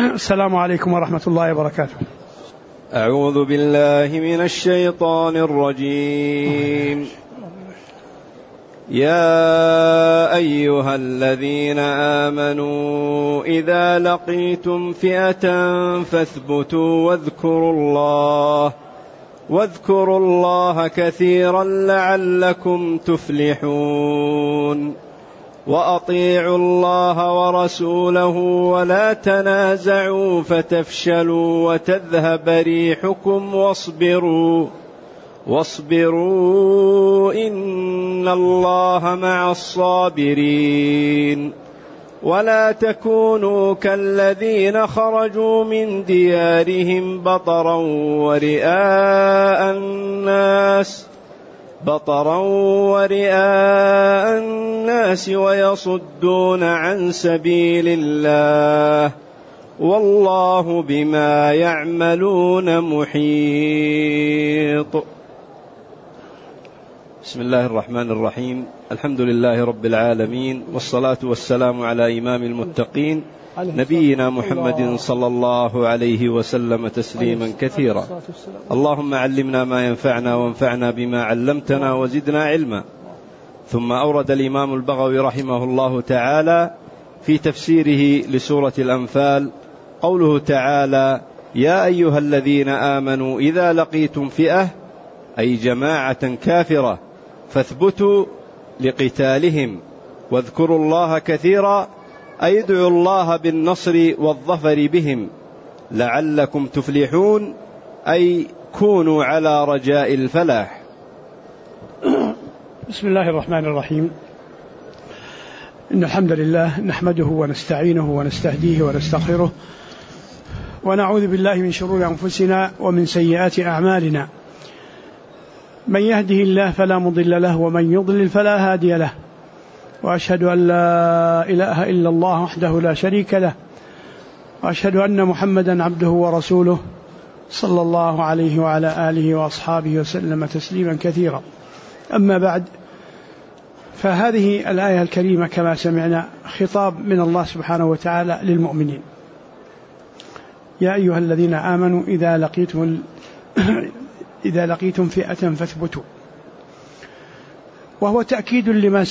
السلام عليكم ورحمة الله وبركاته. أعوذ بالله من الشيطان الرجيم. يا أيها الذين آمنوا إذا لقيتم فئة فاثبتوا واذكروا الله كثيرا لعلكم تفلحون. وأطيعوا الله ورسوله ولا تنازعوا فتفشلوا وتذهب ريحكم واصبروا إن الله مع الصابرين. ولا تكونوا كالذين خرجوا من ديارهم بطرا ورئاء الناس ويصدون عن سبيل الله والله بما يعملون محيط. بسم الله الرحمن الرحيم. الحمد لله رب العالمين، والصلاة والسلام على إمام المتقين نبينا محمد صلى الله عليه وسلم تسليما كثيرا. اللهم علمنا ما ينفعنا وانفعنا بما علمتنا وزدنا علما. ثم أورد الإمام البغوي رحمه الله تعالى في تفسيره لسورة الأنفال قوله تعالى: يا أيها الذين آمنوا إذا لقيتم فئة، أي جماعة كافرة، فاثبتوا لقتالهم واذكروا الله كثيرا، أي ادعوا الله بالنصر والظفر بهم لعلكم تفلحون، أي كونوا على رجاء الفلاح. بسم الله الرحمن الرحيم. إن الحمد لله نحمده ونستعينه ونستهديه ونستغفره، ونعوذ بالله من شرور أنفسنا ومن سيئات أعمالنا. من يهده الله فلا مضل له، ومن يضلل فلا هادي له، وأشهد أن لا إله إلا الله وحده لا شريك له، وأشهد أن محمدا عبده ورسوله صلى الله عليه وعلى آله وأصحابه وسلم تسليما كثيرا. أما بعد، فهذه الآية الكريمة كما سمعنا خطاب من الله سبحانه وتعالى للمؤمنين. يا أيها الذين آمنوا إذا لقيتم فئة فاثبتوا، وهو تأكيد لما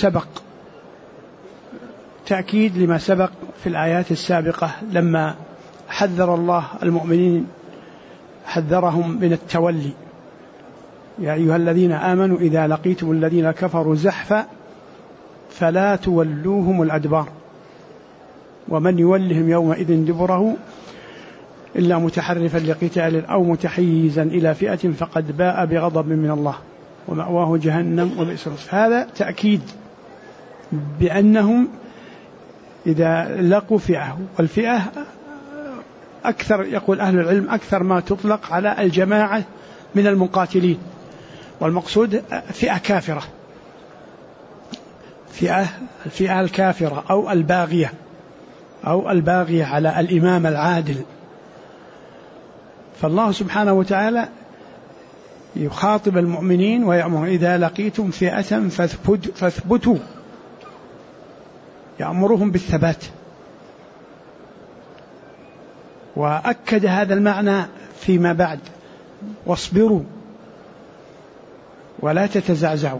سبق في الآيات السابقة لما حذر الله المؤمنين، حذرهم من التولي. يا أيها الذين آمنوا إذا لقيتم الذين كفروا زحفا فلا تولوهم الأدبار ومن يولهم يومئذ دبره إلا متحرفا لقتال أو متحيزا إلى فئة فقد باء بغضب من الله ومأواه جهنم وبئس المصير. هذا تأكيد بأنهم إذا لقوا فئة، والفئة أكثر، يقول أهل العلم، أكثر ما تطلق على الجماعة من المقاتلين، والمقصود فئة كافرة، الفئة الكافرة أو الباغية على الإمام العادل. فالله سبحانه وتعالى يخاطب المؤمنين ويأمر: إذا لقيتم فئة فاثبتوا، يأمرهم بالثبات. وأكد هذا المعنى فيما بعد: واصبروا ولا تتزعزعوا.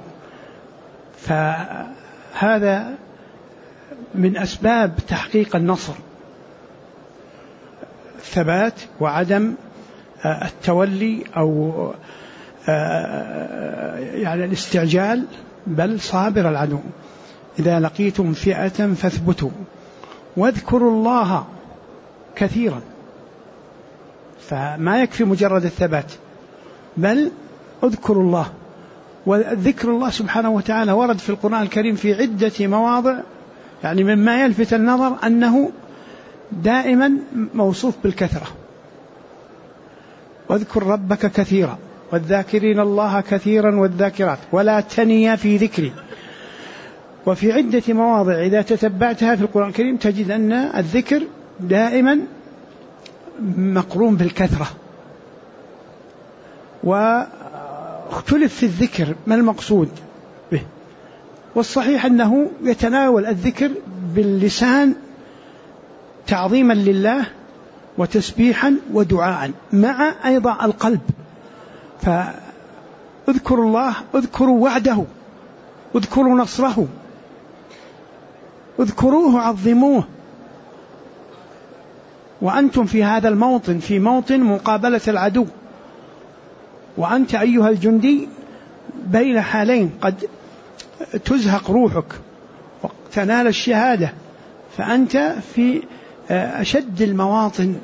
فهذا من أسباب تحقيق النصر، الثبات وعدم التولي أو يعني الاستعجال، بل صابر العدو. إذا لقيتم فئة فاثبتوا واذكروا الله كثيرا. فما يكفي مجرد الثبات، بل اذكروا الله. وذكر الله سبحانه وتعالى ورد في القرآن الكريم في عدة مواضع، يعني مما يلفت النظر أنه دائما موصوف بالكثرة: واذكر ربك كثيرا والذاكرين الله كثيرا والذاكرات ولا تنيا في ذكري. وفي عدة مواضع إذا تتبعتها في القرآن الكريم تجد أن الذكر دائما مقرون بالكثرة. واختلف في الذكر ما المقصود به، والصحيح أنه يتناول الذكر باللسان تعظيما لله وتسبيحا ودعاء مع أيضا القلب. فاذكروا الله، اذكروا وعده، اذكروا نصره، اذكروه عظموه، وأنتم في هذا الموطن، في موطن مقابلة العدو، وأنت أيها الجندي بين حالين، قد تزهق روحك وتنال الشهادة، فأنت في أشد المواطن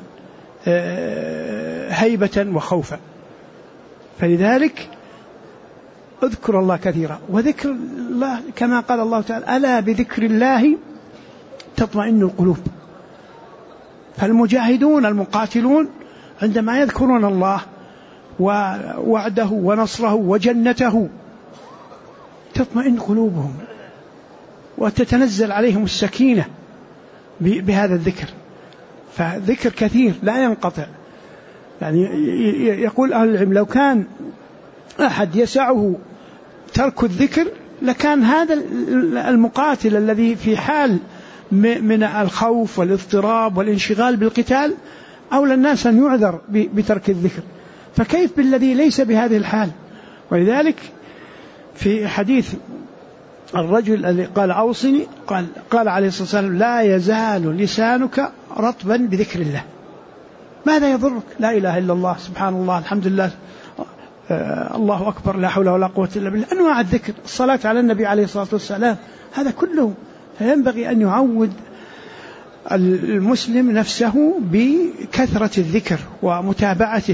هيبة وخوفا. فلذلك اذكر الله كثيرا. وذكر الله كما قال الله تعالى: ألا بذكر الله تطمئن القلوب. فالمجاهدون المقاتلون عندما يذكرون الله ووعده ونصره وجنته تطمئن قلوبهم وتتنزل عليهم السكينة بهذا الذكر. فذكر كثير لا ينقطع. يعني يقول أهل العلم: لو كان أحد يسعه ترك الذكر لكان هذا المقاتل الذي في حال من الخوف والاضطراب والانشغال بالقتال أولى الناس أن يعذر بترك الذكر، فكيف بالذي ليس بهذه الحال؟ ولذلك في حديث الرجل الذي قال: أوصني، قال عليه الصلاة والسلام: لا يزال لسانك رطبا بذكر الله. ماذا يضرك؟ لا إله إلا الله، سبحان الله، الحمد لله، الله أكبر، لا حول ولا قوة إلا بالله، أنواع الذكر، الصلاة على النبي عليه الصلاة والسلام، هذا كله. فينبغي أن يعود المسلم نفسه بكثرة الذكر ومتابعته،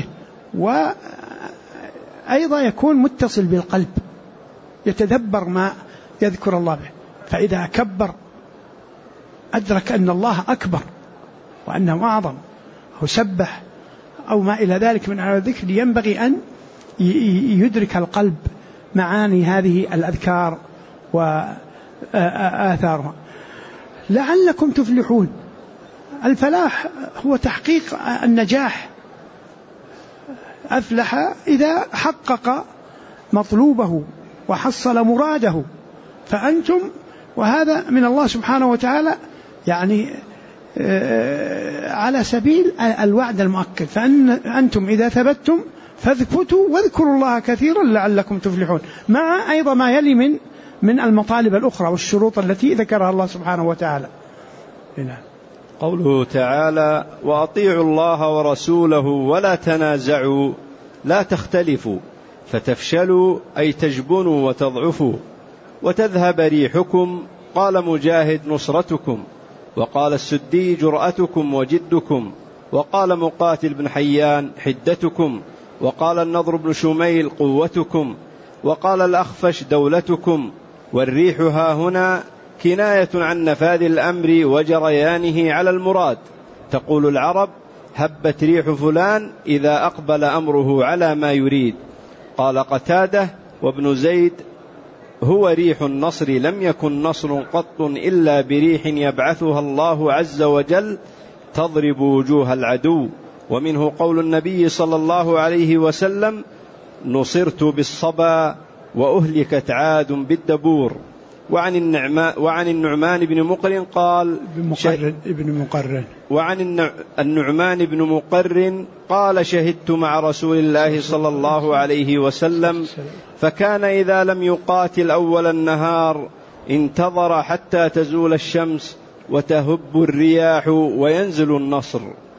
وأيضا يكون متصل بالقلب، يتدبر ما يذكر الله به. فإذا كبر أدرك أن الله أكبر وأنه أعظم، أو سبح أو ما إلى ذلك من أنواع الذكر. ينبغي أن يدرك القلب معاني هذه الأذكار وآثارها لعلكم تفلحون. الفلاح هو تحقيق النجاح. أفلح إذا حقق مطلوبه وحصل مراده. فأنتم، وهذا من الله سبحانه وتعالى، يعني على سبيل الوعد المؤكد. فأنتم إذا ثبتتم فاثبتوا واذكروا الله كثيرا لعلكم تفلحون، مع أيضا ما يلي من المطالب الأخرى والشروط التي ذكرها الله سبحانه وتعالى. هنا قوله تعالى: وأطيعوا الله ورسوله ولا تنازعوا لا تختلفوا فتفشلوا أي تجبنوا وتضعفوا وتذهب ريحكم. قال مجاهد: نصرتكم. وقال السدي: جرأتكم وجدكم. وقال مقاتل بن حيان: حدتكم. وقال النضر بن شميل: قوتكم. وقال الأخفش: دولتكم. والريح ها هنا كناية عن نفاذ الأمر وجريانه على المراد. تقول العرب: هبت ريح فلان إذا أقبل أمره على ما يريد. قال قتادة وابن زيد: هو ريح النصر، لم يكن نصر قط إلا بريح يبعثها الله عز وجل تضرب وجوه العدو. ومنه قول النبي صلى الله عليه وسلم: نصرت بالصبا وأهلكت عاد بالدبور. وعن النعمان بن مقرن قال: وعن النعمان بن مقرن قال: شهدت مع رسول الله صلى الله عليه وسلم، فكان إذا لم يقاتل أول النهار انتظر حتى تزول الشمس وتهب الرياح وينزل النصر.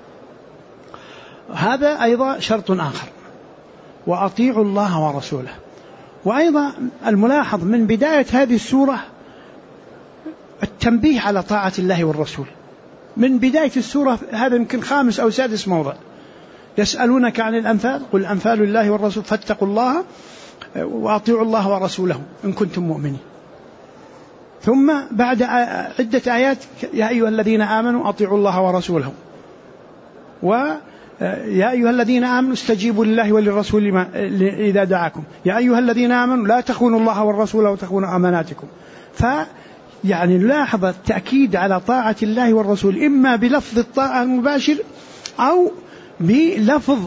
هذا أيضا شرط آخر: وأطيعوا الله ورسوله. وأيضا الملاحظ من بداية هذه السورة التنبيه على طاعة الله والرسول. من بداية السورة، هذا يمكن 5 أو 6 موضع. يسألونك عن الأنفال، قل الأنفال لله والرسول فاتقوا الله وأطيعوا الله ورسوله إن كنتم مؤمنين. ثم بعد عدة آيات: يا أيها الذين آمنوا أطيعوا الله ورسوله، ويا أيها الذين آمنوا استجيبوا لله وللرسول إذا دعاكم، يا أيها الذين آمنوا لا تخونوا الله والرسول وتخونوا أماناتكم. يعني نلاحظ التأكيد على طاعة الله والرسول، إما بلفظ الطاعة المباشر أو بلفظ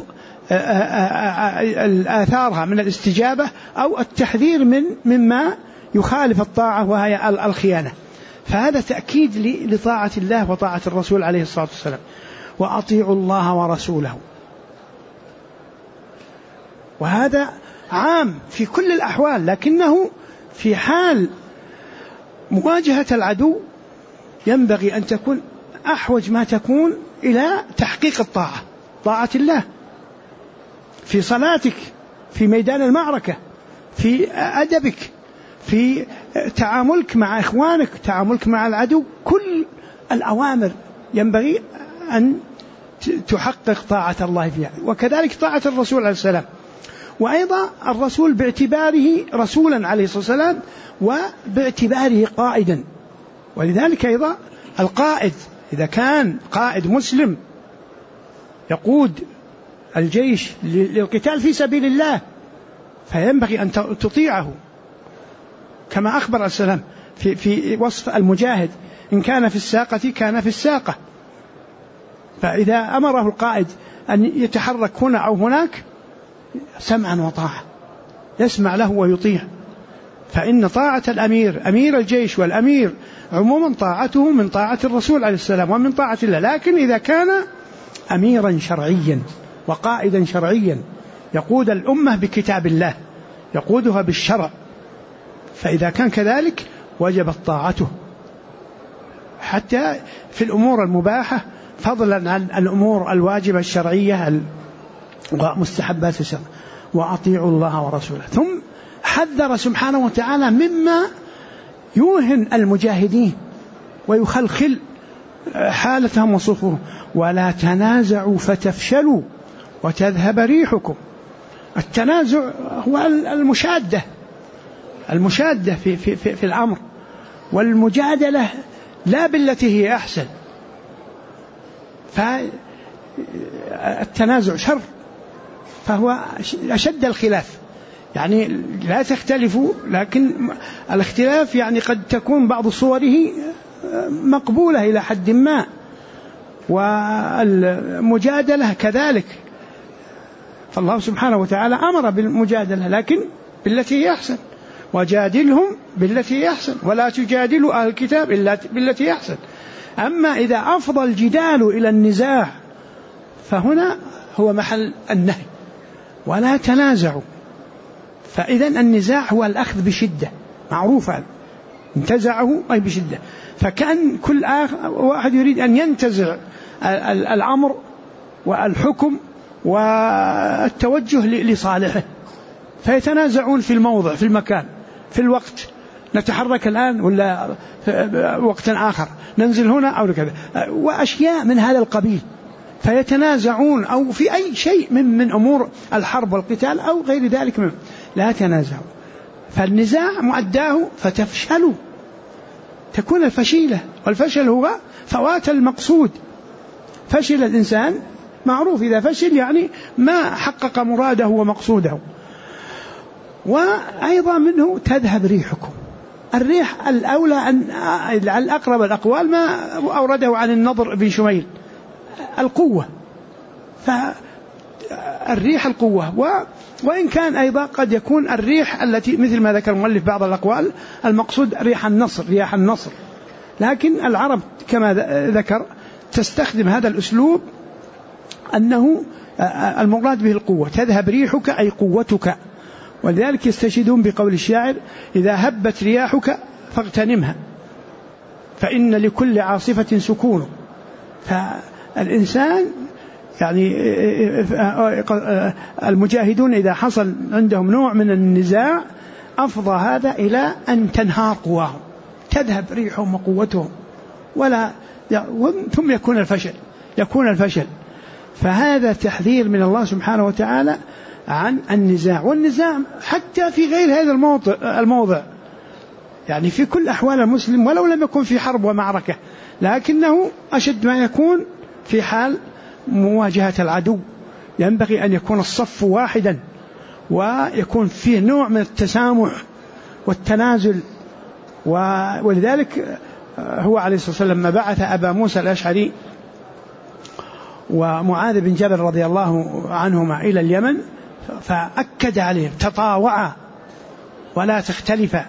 آثارها من الاستجابة أو التحذير مما يخالف الطاعة وهي الخيانة. فهذا تأكيد لطاعة الله وطاعة الرسول عليه الصلاة والسلام. وأطيعوا الله ورسوله. وهذا عام في كل الأحوال، لكنه في حال مواجهة العدو ينبغي أن تكون أحوج ما تكون إلى تحقيق الطاعة، طاعة الله في صلاتك، في ميدان المعركة، في أدبك، في تعاملك مع إخوانك، تعاملك مع العدو. كل الأوامر ينبغي أن تحقق طاعة الله فيها، وكذلك طاعة الرسول عليه السلام. وأيضا الرسول باعتباره رسولا عليه الصلاة والسلام وباعتباره قائدا، ولذلك أيضا القائد إذا كان قائد مسلم يقود الجيش للقتال في سبيل الله فينبغي أن تطيعه، كما أخبر عليه السلام في وصف المجاهد: إن كان في الساقة كان في الساقة. فإذا أمره القائد أن يتحرك هنا أو هناك سمعا وطاعة، يسمع له ويطيع. فإن طاعة الأمير، أمير الجيش والأمير عموما، طاعته من طاعة الرسول عليه السلام ومن طاعة الله. لكن إذا كان أميرا شرعيا وقائدا شرعيا يقود الأمة بكتاب الله، يقودها بالشرع، فإذا كان كذلك وجبت طاعته حتى في الأمور المباحة، فضلا عن الأمور الواجبة الشرعية ومستحبات الشرع. وأطيعوا الله ورسوله. ثم حذر سبحانه وتعالى مما يوهن المجاهدين ويخلخل حالتهم وصفوهم: ولا تنازعوا فتفشلوا وتذهب ريحكم. التنازع هو المشادة في الأمر، والمجادلة لا بالتي هي أحسن. فالتنازع شر، فهو أشد الخلاف، يعني لا تختلفوا، لكن الاختلاف يعني قد تكون بعض صوره مقبولة إلى حد ما، والمجادلة كذلك. فالله سبحانه وتعالى أمر بالمجادلة لكن بالتي هي أحسن: وجادلهم بالتي هي أحسن ولا تجادلوا أهل الكتاب إلا بالتي هي أحسن. أما إذا أفضى الجدال إلى النزاع فهنا هو محل النهي: ولا تنازعوا. فإذا النزاع هو الأخذ بشدة، معروفا، انتزعه أي بشدة. فكان كل واحد يريد أن ينتزع الأمر والحكم والتوجه لصالحه، فيتنازعون في الموضع، في المكان، في الوقت: نتحرك الآن ولا وقت آخر، ننزل هنا أو كذا، وأشياء من هذا القبيل. فيتنازعون أو في أي شيء من أمور الحرب والقتال أو غير ذلك منه. لا تنازعوا، فالنزاع مؤداه فتفشلوا، تكون الفشيلة، والفشل هو فوات المقصود. فشل الإنسان معروف، إذا فشل يعني ما حقق مراده ومقصوده. وأيضا منه تذهب ريحكم. الريح الأولى أن الأقرب الأقوال ما أورده عن النضر بن شميل: القوة. فالريح القوة، وإن كان أيضا قد يكون الريح التي مثل ما ذكر المؤلف بعض الأقوال المقصود ريح النصر، لكن العرب كما ذكر تستخدم هذا الأسلوب أنه المراد به القوة: تذهب ريحك أي قوتك. ولذلك يستشهدون بقول الشاعر: إذا هبت رياحك فاغتنمها فإن لكل عاصفة سكون. فالإنسان يعني المجاهدون إذا حصل عندهم نوع من النزاع أفضى هذا إلى أن تنهار قواهم، تذهب ريحهم وقوتهم، ثم يكون الفشل. فهذا تحذير من الله سبحانه وتعالى عن النزاع. والنزاع حتى في غير هذا الموضع، يعني في كل أحوال المسلم ولو لم يكن في حرب ومعركة، لكنه أشد ما يكون في حال مواجهة العدو. ينبغي أن يكون الصف واحدا، ويكون فيه نوع من التسامح والتنازل. ولذلك هو عليه الصلاة والسلام لما بعث أبا موسى الأشعري ومعاذ بن جبل رضي الله عنهما إلى اليمن فأكد عليهم: تطاوعا ولا تختلفا.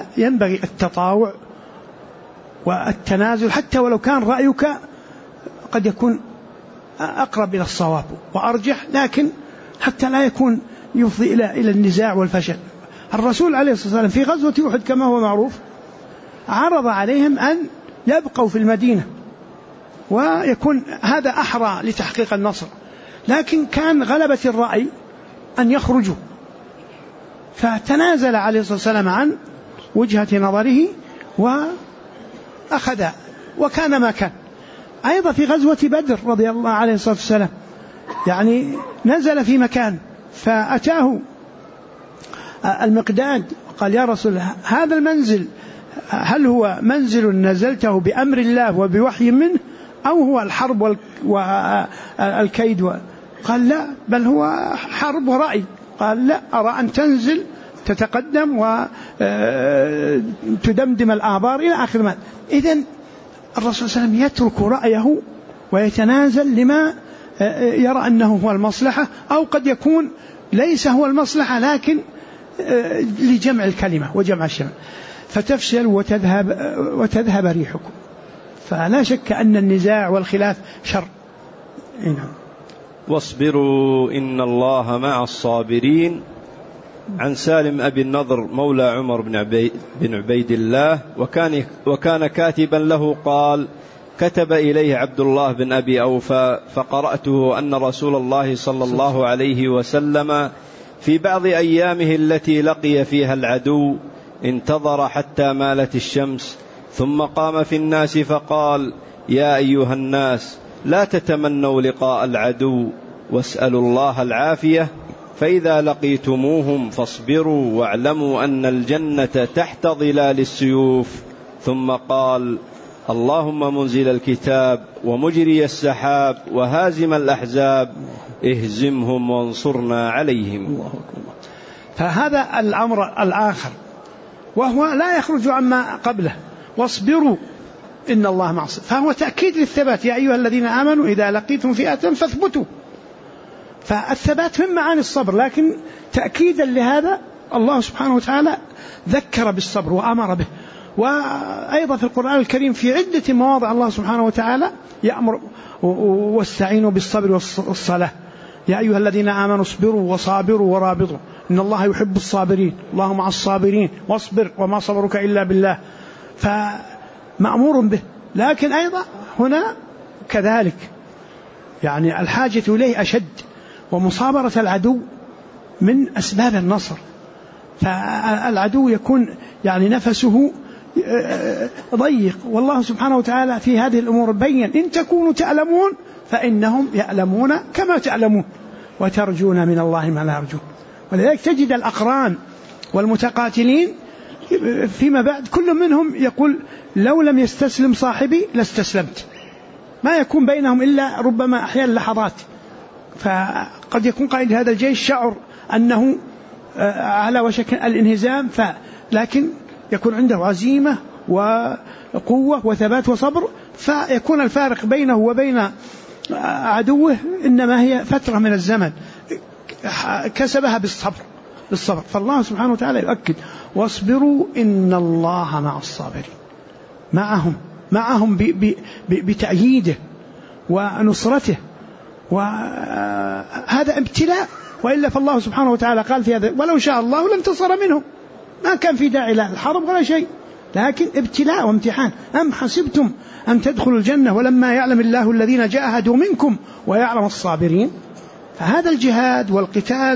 فينبغي التطاوع والتنازل حتى ولو كان رأيك قد يكون أقرب إلى الصواب وأرجح، لكن حتى لا يكون يفضي إلى النزاع والفشل. الرسول عليه الصلاة والسلام في غزوة أحد كما هو معروف عرض عليهم أن يبقوا في المدينة ويكون هذا أحرى لتحقيق النصر، لكن كان غلبة الرأي أن يخرجوا، فتنازل عليه الصلاة والسلام عن وجهة نظره وأخذ وكان ما كان. أيضا في غزوة بدر رضي الله عليه الصلاة والسلام يعني نزل في مكان فأتاه المقداد قال يا رسول الله هذا المنزل هل هو منزل نزلته بأمر الله وبوحي منه أو هو الحرب والكيد؟ قال لا، بل هو حرب ورأي. قال لا، أرى أن تنزل تتقدم وتدمدم الآبار إلى آخر ما. إذن الرسول صلى الله عليه وسلم يترك رأيه ويتنازل لما يرى أنه هو المصلحة، أو قد يكون ليس هو المصلحة لكن لجمع الكلمة وجمع الشمل، فتفشل وتذهب ريحكم. فلا شك أن النزاع والخلاف شر. واصبروا إن الله مع الصابرين. عن سالم أبي النضر مولى عمر بن عبيد الله وكان كاتبا له قال كتب إليه عبد الله بن أبي أوفى فقرأته أن رسول الله صلى الله عليه وسلم في بعض أيامه التي لقي فيها العدو انتظر حتى مالت الشمس ثم قام في الناس فقال يا أيها الناس لا تتمنوا لقاء العدو واسألوا الله العافية، فإذا لقيتموهم فاصبروا واعلموا أن الجنة تحت ظلال السيوف. ثم قال اللهم منزل الكتاب ومجري السحاب وهازم الأحزاب اهزمهم وانصرنا عليهم. فهذا الأمر الآخر وهو لا يخرج عما قبله، واصبروا إن الله مع الصابرين، فهو تأكيد للثبات. يا أيها الذين آمنوا إذا لقيتم فئة فاثبتوا. فالثبات من معاني الصبر، لكن تأكيدا لهذا الله سبحانه وتعالى ذكر بالصبر وأمر به. وأيضا في القرآن الكريم في عدة مواضع الله سبحانه وتعالى يأمر واستعينوا بالصبر والصلاة. يا أيها الذين آمنوا اصبروا وصابروا ورابطوا إن الله يحب الصابرين، الله مع الصابرين واصبر وما صبرك إلا بالله. فمأمور به، لكن أيضا هنا كذلك يعني الحاجة إليه أشد، ومصابرة العدو من أسباب النصر. فالعدو يكون يعني نفسه ضيق، والله سبحانه وتعالى في هذه الأمور بين إن تكونوا تعلمون فإنهم يعلمون كما تعلمون وترجون من الله ما لا يرجون. ولذلك تجد الأقران والمتقاتلين فيما بعد كل منهم يقول لو لم يستسلم صاحبي لاستسلمت، ما يكون بينهم إلا ربما أحيانا لحظات. فقد يكون قائد هذا الجيش شعر أنه على وشك الانهزام، لكن يكون عنده عزيمة وقوة وثبات وصبر، فيكون الفارق بينه وبين عدوه إنما هي فترة من الزمن كسبها بالصبر. فالله سبحانه وتعالى يؤكد واصبروا إن الله مع الصابرين، معهم بتأييده ونصرته، وهذا ابتلاء. وإلا فالله سبحانه وتعالى قال في هذا ولو شاء الله لانتصر منهم، ما كان في داعي لا الحرب ولا شيء، لكن ابتلاء وامتحان. أم حسبتم أن تدخلوا الجنة ولما يعلم الله الذين جاهدوا منكم ويعلم الصابرين. فهذا الجهاد والقتال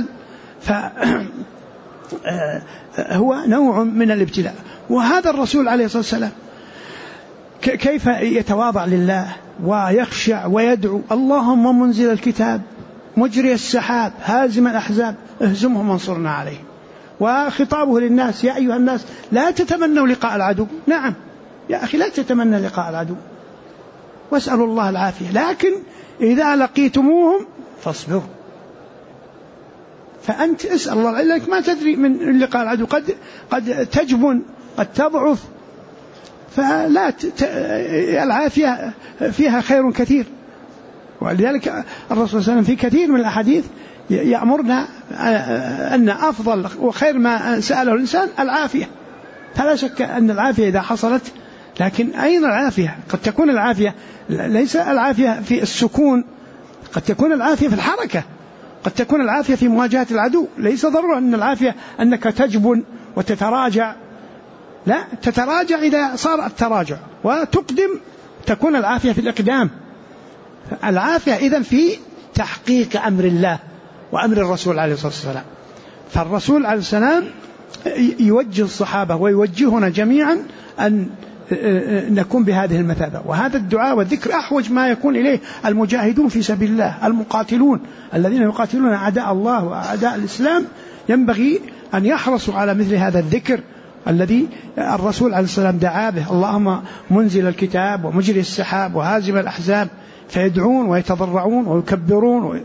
هو نوع من الابتلاء. وهذا الرسول عليه الصلاة والسلام كيف يتواضع لله ويخشع ويدعو اللهم منزل الكتاب مجري السحاب هازم الأحزاب اهزمهم وانصرنا عليهم. وخطابه للناس يا أيها الناس لا تتمنوا لقاء العدو. نعم يا أخي لا تتمنى لقاء العدو واسألوا الله العافية، لكن إذا لقيتموهم فاصبروا. فأنت اسأل الله، لأنك ما تدري من لقاء العدو، قد تجبن قد تضعف، فلا العافية فيها خير كثير. ولذلك الرسول صلى الله عليه وسلم في كثير من الأحاديث يأمرنا أن أفضل وخير ما سأله الإنسان العافية. فلا شك أن العافية إذا حصلت لكن أين العافية؟ قد تكون العافية ليس العافية في السكون، قد تكون العافية في الحركة، قد تكون العافية في مواجهة العدو. ليس ضرورة أن العافية أنك تجبن وتتراجع، لا، تتراجع إذا صار التراجع، وتقدم تكون العافية في الإقدام. العافية إذن في تحقيق أمر الله وأمر الرسول عليه الصلاة والسلام. فالرسول عليه السلام يوجه الصحابة ويوجهنا جميعا أن نكون بهذه المثابة. وهذا الدعاء والذكر أحوج ما يكون إليه المجاهدون في سبيل الله، المقاتلون الذين يقاتلون أعداء الله وأعداء الإسلام، ينبغي أن يحرصوا على مثل هذا الذكر الذي الرسول عليه السلام دعا به: اللهم منزل الكتاب ومجري السحاب وهازم الأحزاب، فيدعون ويتضرعون ويكبرون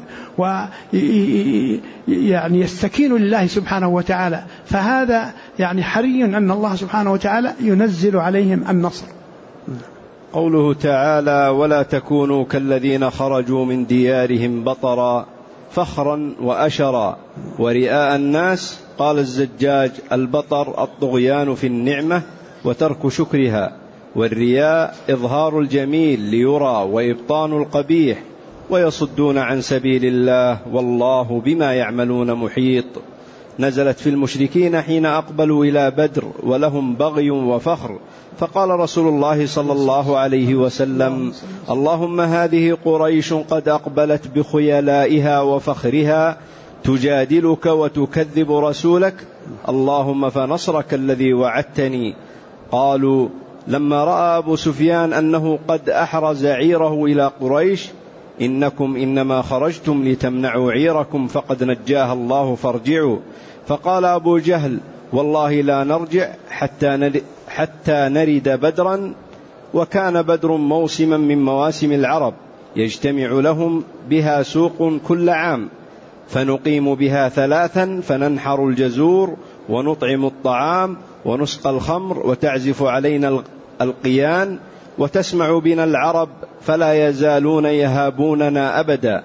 ويعني يستكينوا لله سبحانه وتعالى. فهذا يعني حري أن الله سبحانه وتعالى ينزل عليهم النصر. قوله تعالى: ولا تكونوا كالذين خرجوا من ديارهم بطرا فخرا وأشرا ورئاء الناس. قال الزجاج: البطر الطغيان في النعمة وترك شكرها، والرياء إظهار الجميل ليرى وإبطان القبيح، ويصدون عن سبيل الله والله بما يعملون محيط. نزلت في المشركين حين أقبلوا إلى بدر ولهم بغي وفخر، فقال رسول الله صلى الله عليه وسلم: اللهم هذه قريش قد أقبلت بخيلائها وفخرها تجادلك وتكذب رسولك، اللهم فنصرك الذي وعدتني. قالوا: لما رأى أبو سفيان أنه قد أحرز عيره إلى قريش: إنكم إنما خرجتم لتمنعوا عيركم فقد نجاها الله فارجعوا. فقال أبو جهل: والله لا نرجع حتى نرد بدرا. وكان بدر موسما من مواسم العرب يجتمع لهم بها سوق كل عام، فنقيم بها 3 فننحر الجزور ونطعم الطعام ونسقى الخمر وتعزف علينا القيان، وتسمع بنا العرب فلا يزالون يهابوننا أبدا.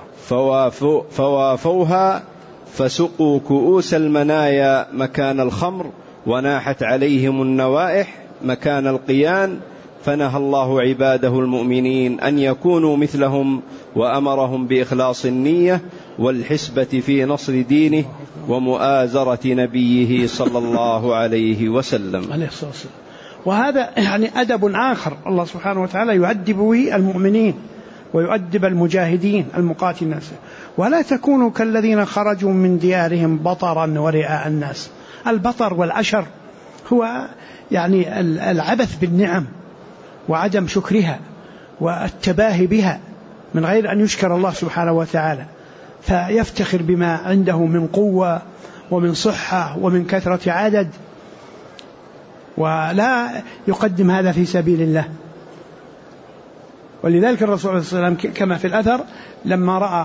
فوافوها فسقوا كؤوس المنايا مكان الخمر، وناحت عليهم النوائح مكان القيان، فنهى الله عباده المؤمنين أن يكونوا مثلهم، وأمرهم بإخلاص النية والحسبة في نصر دينه ومؤازرة نبيه صلى الله عليه وسلم. وهذا يعني أدب آخر الله سبحانه وتعالى يؤدب به المؤمنين ويؤدب المجاهدين المقاتلين. ولا تكونوا كالذين خرجوا من ديارهم بطرا ورئاء الناس. البطر والأشر هو يعني العبث بالنعم وعدم شكرها والتباهي بها من غير أن يشكر الله سبحانه وتعالى، فيفتخر بما عنده من قوة ومن صحة ومن كثرة عدد، ولا يقدم هذا في سبيل الله. ولذلك الرسول صلى الله عليه وسلم كما في الأثر لما رأى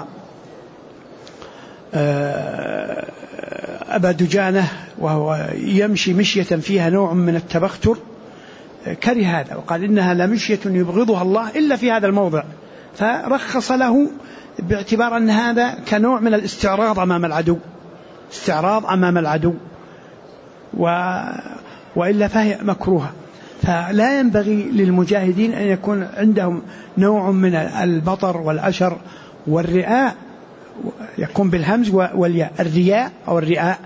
أبا دجانة وهو يمشي مشية فيها نوع من التبختر كره هذا، وقال إنها لمشية يبغضها الله إلا في هذا الموضع، فرخص له باعتبار أن هذا كنوع من الاستعراض أمام العدو، استعراض أمام العدو، وإلا فهي مكروهة. فلا ينبغي للمجاهدين أن يكون عندهم نوع من البطر والأشر والرئاء، يكون بالهمز والياء، الرياء أو الرئاء.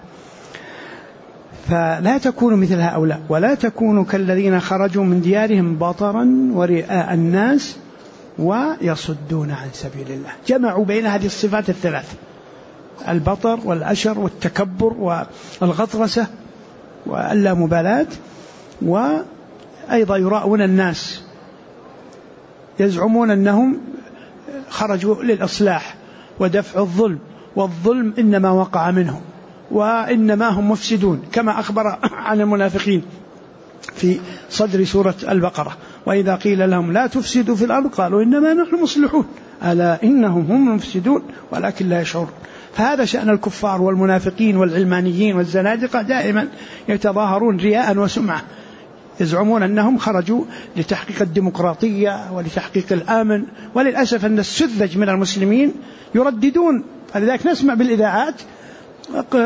فلا تكونوا مثل هؤلاء، ولا تكونوا كالذين خرجوا من ديارهم بطرا ورئاء الناس ويصدون عن سبيل الله. جمعوا بين هذه الصفات الثلاث: البطر والأشر والتكبر والغطرسة واللامبالاة، وأيضا يراؤون الناس، يزعمون أنهم خرجوا للإصلاح ودفع الظلم، والظلم إنما وقع منهم وإنما هم مفسدون، كما أخبر عن المنافقين في صدر سورة البقرة: وإذا قيل لهم لا تفسدوا في الأرض قالوا إنما نحن مصلحون ألا إنهم هم المفسدون ولكن لا يشعرون. فهذا شأن الكفار والمنافقين والعلمانيين والزنادقة، دائما يتظاهرون رياء وسمعة، يزعمون أنهم خرجوا لتحقيق الديمقراطية ولتحقيق الأمن. وللأسف أن السذج من المسلمين يرددون، لذلك نسمع بالإذاعات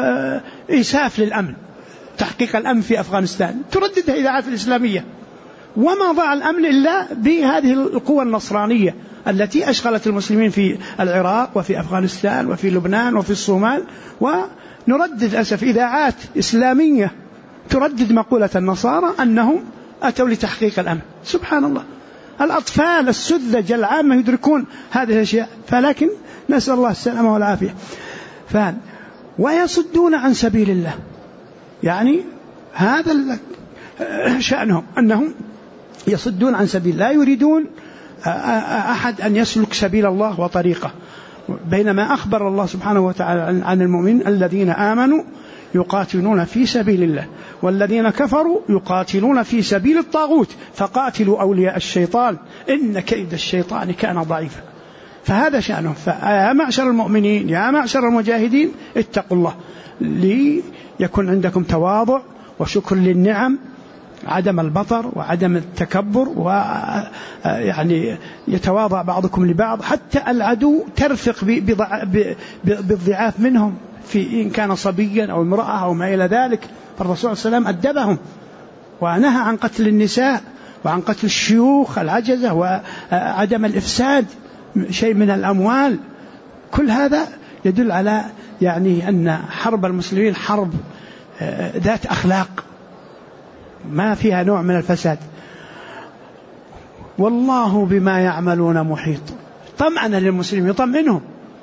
إيساف للأمن، تحقيق الأمن في أفغانستان، ترددها إذاعات الإسلامية، وما ضاع الأمن إلا بهذه القوى النصرانية التي أشغلت المسلمين في العراق وفي أفغانستان وفي لبنان وفي الصومال. ونردد للأسف إذاعات إسلامية تردد مقولة النصارى أنهم أتوا لتحقيق الأمن. سبحان الله، الأطفال السذج العامة يدركون هذه الأشياء، فلكن نسأل الله السلامة والعافية. ويصدون عن سبيل الله، يعني هذا شأنهم أنهم يصدون عن سبيل، لا يريدون أحد أن يسلك سبيل الله وطريقه. بينما أخبر الله سبحانه وتعالى عن المؤمنين الذين آمنوا يقاتلون في سبيل الله والذين كفروا يقاتلون في سبيل الطاغوت فقاتلوا أولياء الشيطان إن كيد الشيطان كان ضعيفا. فهذا شأنهم. فيا معشر المؤمنين يا معشر المجاهدين اتقوا الله، ليكن عندكم تواضع وشكر للنعم، عدم البطر وعدم التكبر، ويعني يتواضع بعضكم لبعض، حتى العدو ترفق بالضعاف منهم في إن كان صبيا أو امرأة أو ما إلى ذلك. فالرسول صلى الله عليه وسلم أدبهم ونهى عن قتل النساء وعن قتل الشيوخ العجزة وعدم الإفساد شيء من الأموال. كل هذا يدل على يعني أن حرب المسلمين حرب ذات أخلاق ما فيها نوع من الفساد. والله بما يعملون محيط، طمعنا للمسلمين يطمئنهم،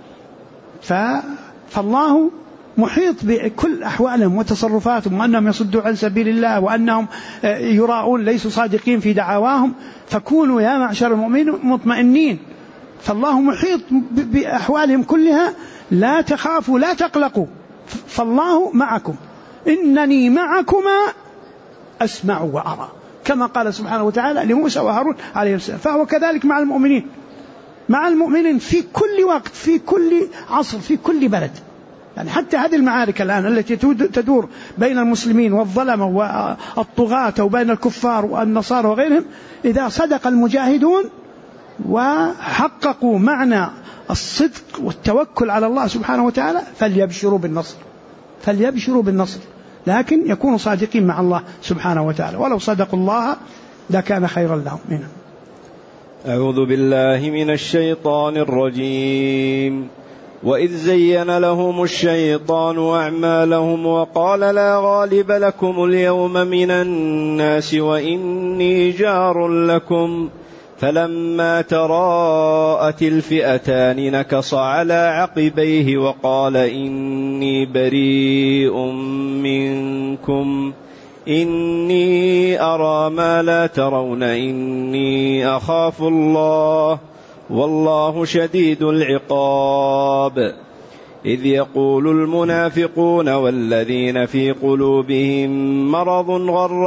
فالله محيط بكل أحوالهم وتصرفاتهم، وأنهم يصدوا عن سبيل الله وأنهم يراؤون ليسوا صادقين في دعواهم. فكونوا يا معشر المؤمنين مطمئنين، فالله محيط بأحوالهم كلها، لا تخافوا لا تقلقوا، فالله معكم، إنني معكما أسمع وأرى، كما قال سبحانه وتعالى لموسى وهارون عليه السلام. فهو كذلك مع المؤمنين، مع المؤمنين في كل وقت في كل عصر في كل بلد. يعني حتى هذه المعارك الآن التي تدور بين المسلمين والظلمة والطغاة وبين الكفار والنصارى وغيرهم، إذا صدق المجاهدون وحققوا معنى الصدق والتوكل على الله سبحانه وتعالى فليبشروا بالنصر، لكن يكونوا صادقين مع الله سبحانه وتعالى، ولو صدقوا الله لكان خيرا لهم. أعوذ بالله من الشيطان الرجيم. وإذ زين لهم الشيطان أعمالهم وقال لا غالب لكم اليوم من الناس وإني جار لكم فلما تراءت الفئتان نكص على عقبيه وقال إني بريء منكم إني أرى ما لا ترون إني أخاف الله والله شديد العقاب. إذ يقول المنافقون والذين في قلوبهم مرض غر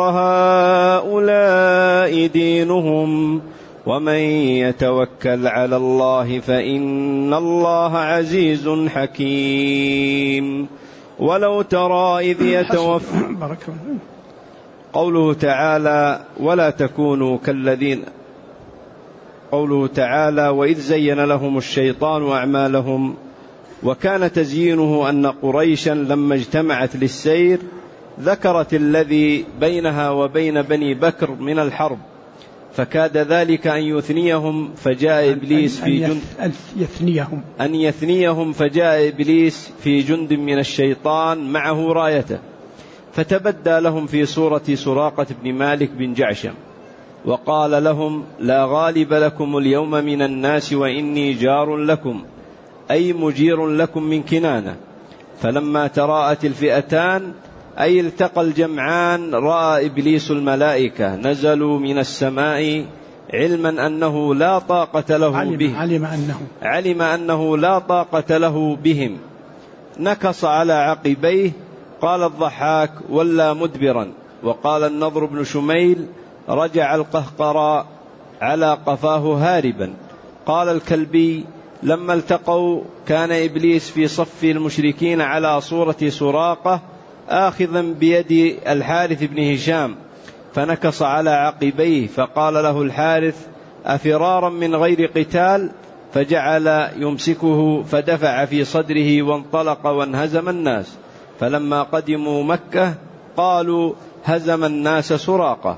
هؤلاء دينهم ومن يتوكل على الله فإن الله عزيز حكيم. ولو ترى إذ يتوفى قوله تعالى ولا تكونوا كالذين، قوله تعالى وإذ زين لهم الشيطان أعمالهم، وكان تزيينه أن قريشا لما اجتمعت للسير ذكرت الذي بينها وبين بني بكر من الحرب، فكاد ذلك أن يثنيهم فجاء إبليس في جند أن يثنيهم فجاء إبليس في جند من الشيطان معه رايته، فتبدى لهم في صورة سراقة بن مالك بن جعشم وقال لهم لا غالب لكم اليوم من الناس وإني جار لكم، أي مجير لكم من كنانة. فلما تراءت الفئتان أي التقى الجمعان رأى إبليس الملائكة نزلوا من السماء علما أنه لا طاقة له بهم، علم أنه لا طاقة له بهم، نكص على عقبيه. قال الضحاك ولا مدبرا، وقال النضر بن شميل رجع القهقراء على قفاه هاربا. قال الكلبي لما التقوا كان إبليس في صف المشركين على صورة سراقة آخذا بيد الحارث بن هشام، فنكص على عقبيه، فقال له الحارث أفرارا من غير قتال، فجعل يمسكه فدفع في صدره وانطلق وانهزم الناس. فلما قدموا مكة قالوا هزم الناس سراقة،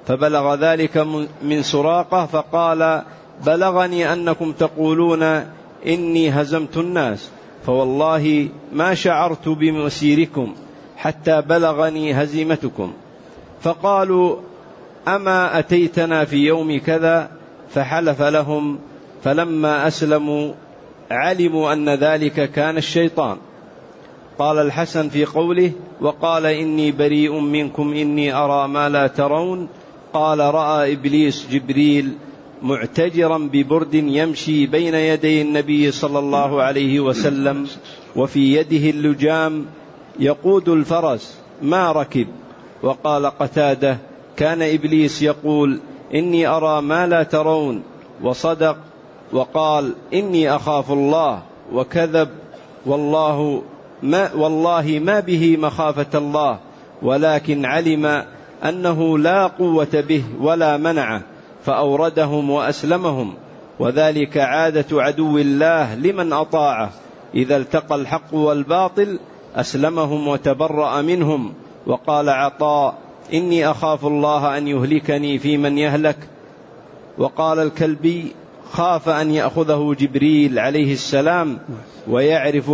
فبلغ ذلك من سراقة فقال: بلغني أنكم تقولون إني هزمت الناس، فوالله ما شعرت بمسيركم حتى بلغني هزيمتكم. فقالوا: أما أتيتنا في يوم كذا؟ فحلف لهم، فلما أسلموا علموا أن ذلك كان الشيطان. قال الحسن في قوله: وقال إني بريء منكم إني أرى ما لا ترون، قال: رأى إبليس جبريل معتجرا ببرد يمشي بين يدي النبي صلى الله عليه وسلم، وفي يده اللجام يقود الفرس ما ركب. وقال قتادة: كان إبليس يقول: إني أرى ما لا ترون، وصدق وقال: إني أخاف الله، وكذب، والله ما به مخافة الله، ولكن علم أنه لا قوة به ولا منعه، فأوردهم وأسلمهم. وذلك عادة عدو الله لمن أطاعه، إذا التقى الحق والباطل أسلمهم وتبرأ منهم. وقال عطاء: إني أخاف الله أن يهلكني في من يهلك. وقال الكلبي: خاف أن يأخذه جبريل عليه السلام ويعرف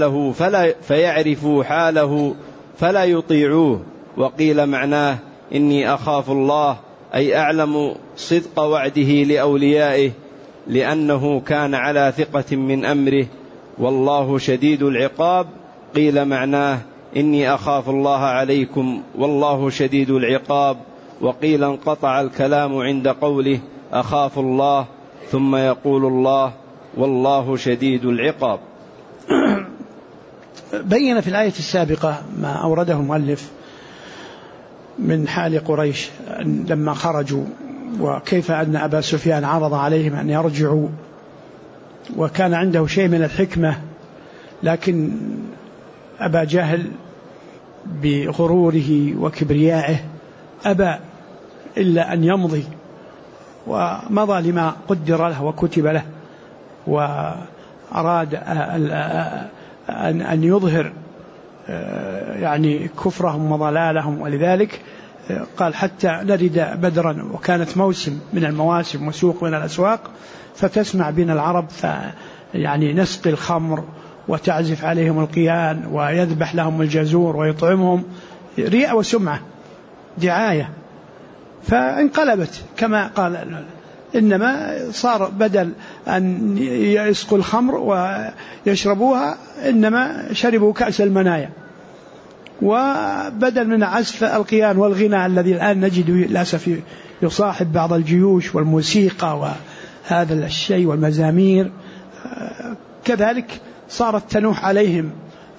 حاله فلا يطيعوه. وقيل معناه: إني أخاف الله أي أعلم صدق وعده لأوليائه، لأنه كان على ثقة من أمره، والله شديد العقاب. قيل معناه: إني أخاف الله عليكم والله شديد العقاب. وقيل انقطع الكلام عند قوله: أخاف الله، ثم يقول الله: والله شديد العقاب. بين في الآية السابقة ما أورده المؤلف من حال قريش لما خرجوا، وكيف أن أبا سفيان عرض عليهم أن يرجعوا، وكان عنده شيء من الحكمة، لكن أبا جهل بغروره وكبريائه أبى إلا أن يمضي، ومضى لما قدر له وكتب له، وأراد أن يظهر يعني كفرهم وضلالهم. ولذلك قال: حتى نرد بدرا، وكانت موسم من المواسم وسوق من الأسواق، فتسمع بنا العرب يعني نسقي الخمر وتعزف عليهم القيان ويذبح لهم الجزور ويطعمهم، رياء وسمعة دعاية. فانقلبت كما قال، إنما صار بدل أن يسقوا الخمر ويشربوها إنما شربوا كأس المنايا، وبدل من عزف القيان والغناء الذي الآن نجد للأسف يصاحب بعض الجيوش والموسيقى وهذا الشيء والمزامير، كذلك صارت تنوح عليهم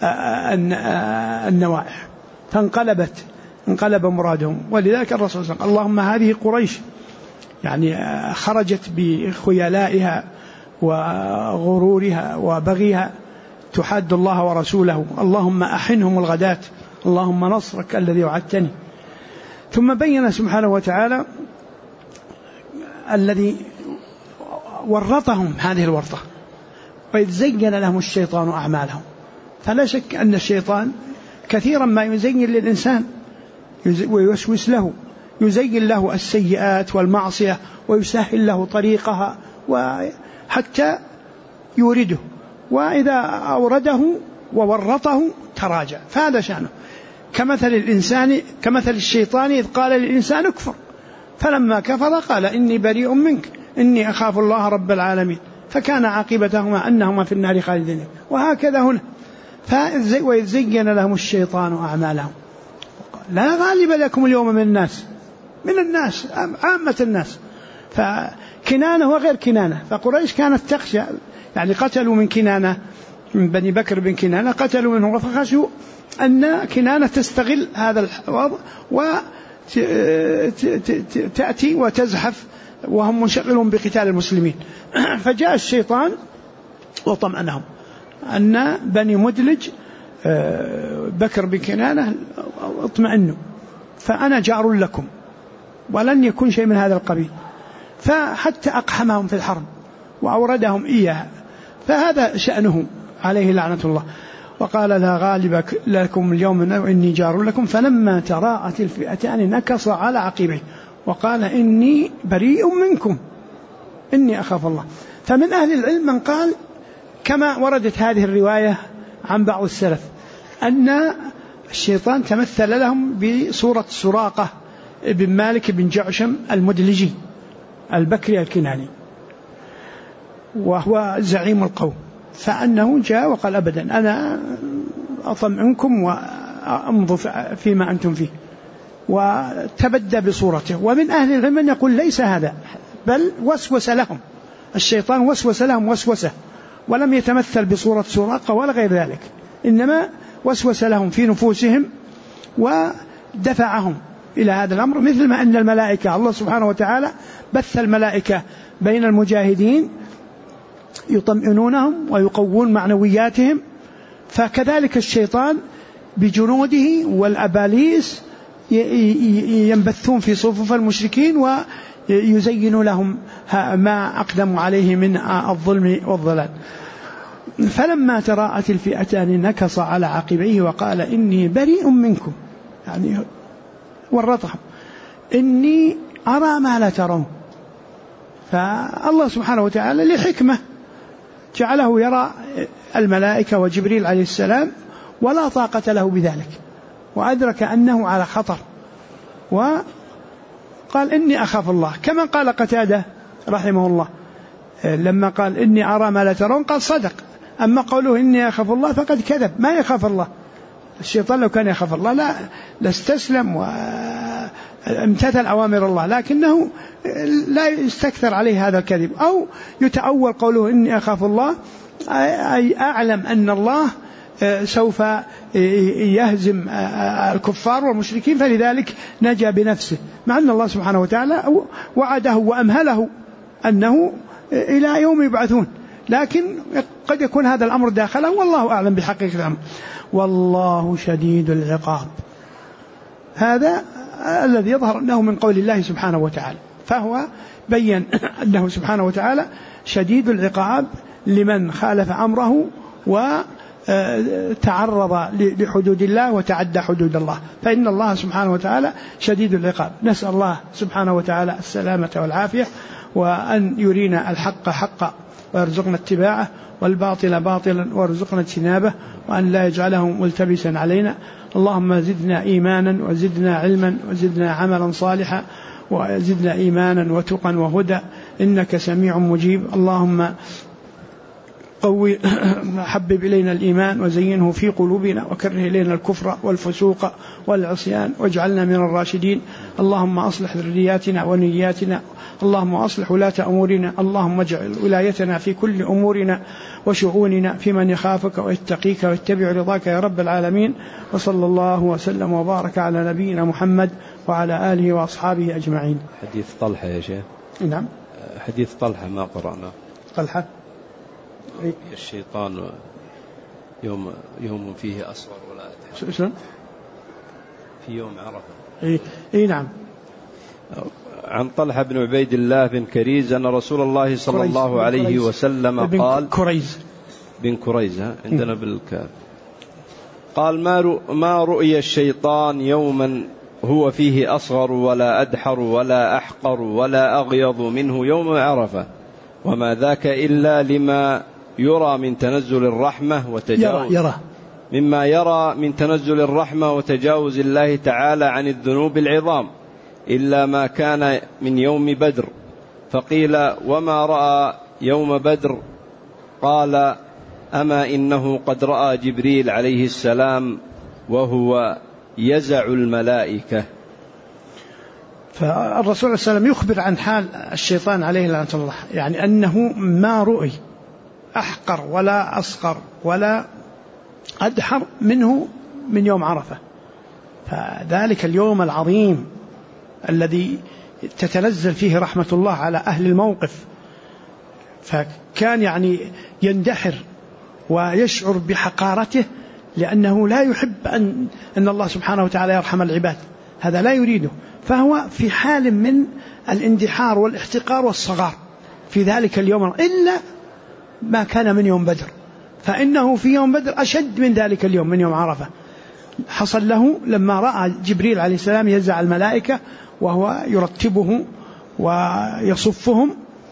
النوائح، انقلب مرادهم. ولذلك الرسول صلى الله عليه وسلم: اللهم هذه قريش، يعني خرجت بخيلائها وغرورها وبغيها تحاد الله ورسوله، اللهم أحنهم الغداة، اللهم نصرك الذي وعدتني. ثم بين سبحانه وتعالى الذي ورطهم هذه الورطة: وإذ زين لهم الشيطان أعمالهم. فلا شك أن الشيطان كثيرا ما يزين للإنسان ويوسوس له، يزين له السيئات والمعصية ويسهل له طريقها وحتى يورده، وإذا أورده وورطه تراجع. فهذا شأنه، كمثل الشيطان إذ قال للإنسان اكفر، فلما كفر قال: إني بريء منك إني أخاف الله رب العالمين، فكان عاقبتهما أنهما في النار خالدين. وهكذا هنا: وإذ زين لهم الشيطان أعمالهم. لا غالب لكم اليوم من الناس عامة الناس، فكنانة وغير كنانة. فقريش كانت تخشى، يعني قتلوا من كنانة، من بني بكر بن كنانة قتلوا منه، فخشوا أن كنانة تستغل هذا الوضع وتأتي وتزحف وهم منشغلون بقتال المسلمين. فجاء الشيطان وطمأنهم أن بني مدلج بكر بن كنانة اطمئنوا، فأنا جار لكم ولن يكون شيء من هذا القبيل. فحتى أقحمهم في الحرب وأوردهم إياها، فهذا شأنه عليه لعنة الله. وقال: لا غالب لكم اليوم إني جار لكم، فلما تراءت الفئتان نكص على عقبيه وقال إني بريء منكم إني أخاف الله. فمن أهل العلم من قال كما وردت هذه الرواية عن بعض السلف أن الشيطان تمثل لهم بصورة سراقة بن مالك بن جعشم المدلجي البكري الكناني، وهو زعيم القوم، فأنه جاء وقال أبدا أنا أطمئنكم وأمضوا فيما أنتم فيه، وتبدى بصورته. ومن أهل العلم من يقول ليس هذا، بل وسوس لهم الشيطان، وسوس لهم وسوسة، ولم يتمثل بصورة سراقة ولا غير ذلك، إنما وسوس لهم في نفوسهم ودفعهم إلى هذا الأمر، مثل ما أن الملائكة الله سبحانه وتعالى بث الملائكة بين المجاهدين يطمئنونهم ويقوون معنوياتهم، فكذلك الشيطان بجنوده والأباليس ينبثون في صفوف المشركين ويزين لهم ما أقدموا عليه من الظلم والضلال. فلما تراءت الفئتان نكص على عقبيه وقال إني بريء منكم، يعني ورطهم، إني أرى ما لا ترون. فالله سبحانه وتعالى لحكمة جعله يرى الملائكة وجبريل عليه السلام ولا طاقة له بذلك، وأدرك أنه على خطر وقال إني أخاف الله، كما قال قتادة رحمه الله لما قال إني أرى ما لا ترون قال صدق، أما قوله إني أخاف الله فقد كذب، ما يخاف الله. الشيطان لو كان يخاف الله لا استسلم وامتثل أوامر الله، لكنه لا يستكثر عليه هذا الكذب، أو يتأول قوله إني أخاف الله أي أعلم أن الله سوف يهزم الكفار والمشركين، فلذلك نجا بنفسه، مع أن الله سبحانه وتعالى وعده وأمهله أنه إلى يوم يبعثون، لكن قد يكون هذا الأمر داخله، والله أعلم بحقيقة الأمر. والله شديد العقاب، هذا الذي يظهر أنه من قول الله سبحانه وتعالى، فهو بيّن أنه سبحانه وتعالى شديد العقاب لمن خالف أمره وتعرض لحدود الله وتعدى حدود الله، فإن الله سبحانه وتعالى شديد العقاب. نسأل الله سبحانه وتعالى السلامة والعافية، وأن يرينا الحق حقا ويرزقنا اتباعه، والباطل باطلا وارزقنا اجتنابه، وأن لا يجعله ملتبسا علينا. اللهم زدنا إيمانا وزدنا علما وزدنا عملا صالحا وزدنا إيمانا وتقا وهدى، إنك سميع مجيب. اللهم قوي حبب إلينا الإيمان وزينه في قلوبنا وكره إلينا الكفر والفسوق والعصيان واجعلنا من الراشدين. اللهم أصلح ذرياتنا ونياتنا، اللهم أصلح ولاة أمورنا، اللهم اجعل ولايتنا في كل أمورنا وشؤوننا في من يخافك ويتقيك ويتبع رضاك يا رب العالمين. وصلى الله وسلم وبارك على نبينا محمد وعلى آله وأصحابه أجمعين. حديث طلحة يا شيخ. نعم حديث طلحة ما قرأنا. طلحة الشيطان يوم فيه أصغر ولا أدحر. شلون؟ في يوم عرفة. إيه نعم. عن طلحة بن عبيد الله بن كريز أن رسول الله صلى الله عليه وسلم قال بن كريز عندنا بالكاف قال ما رؤي الشيطان يوما هو فيه أصغر ولا أدحر ولا أحقر ولا أغيض منه يوم عرفة، وما ذاك إلا لما يرى من تنزل الرحمة وتجاوز الله تعالى عن الذنوب العظام، إلا ما كان من يوم بدر. فقيل وما رأى يوم بدر؟ قال أما إنه قد رأى جبريل عليه السلام وهو يزع الملائكة. فالرسول صلى الله عليه وسلم يخبر عن حال الشيطان عليه لعنة الله، يعني أنه ما رؤي أحقر ولا أصغر ولا أدحر منه من يوم عرفة، فذلك اليوم العظيم الذي تتنزل فيه رحمة الله على أهل الموقف، فكان يعني يندحر ويشعر بحقارته، لأنه لا يحب أن الله سبحانه وتعالى يرحم العباد، هذا لا يريده، فهو في حال من الاندحار والاحتقار والصغار في ذلك اليوم، إلا ما كان من يوم بدر، فإنه في يوم بدر أشد من ذلك اليوم من يوم عرفة، حصل له لما رأى جبريل عليه السلام يزع الملائكة وهو يرتبه ويصفهم،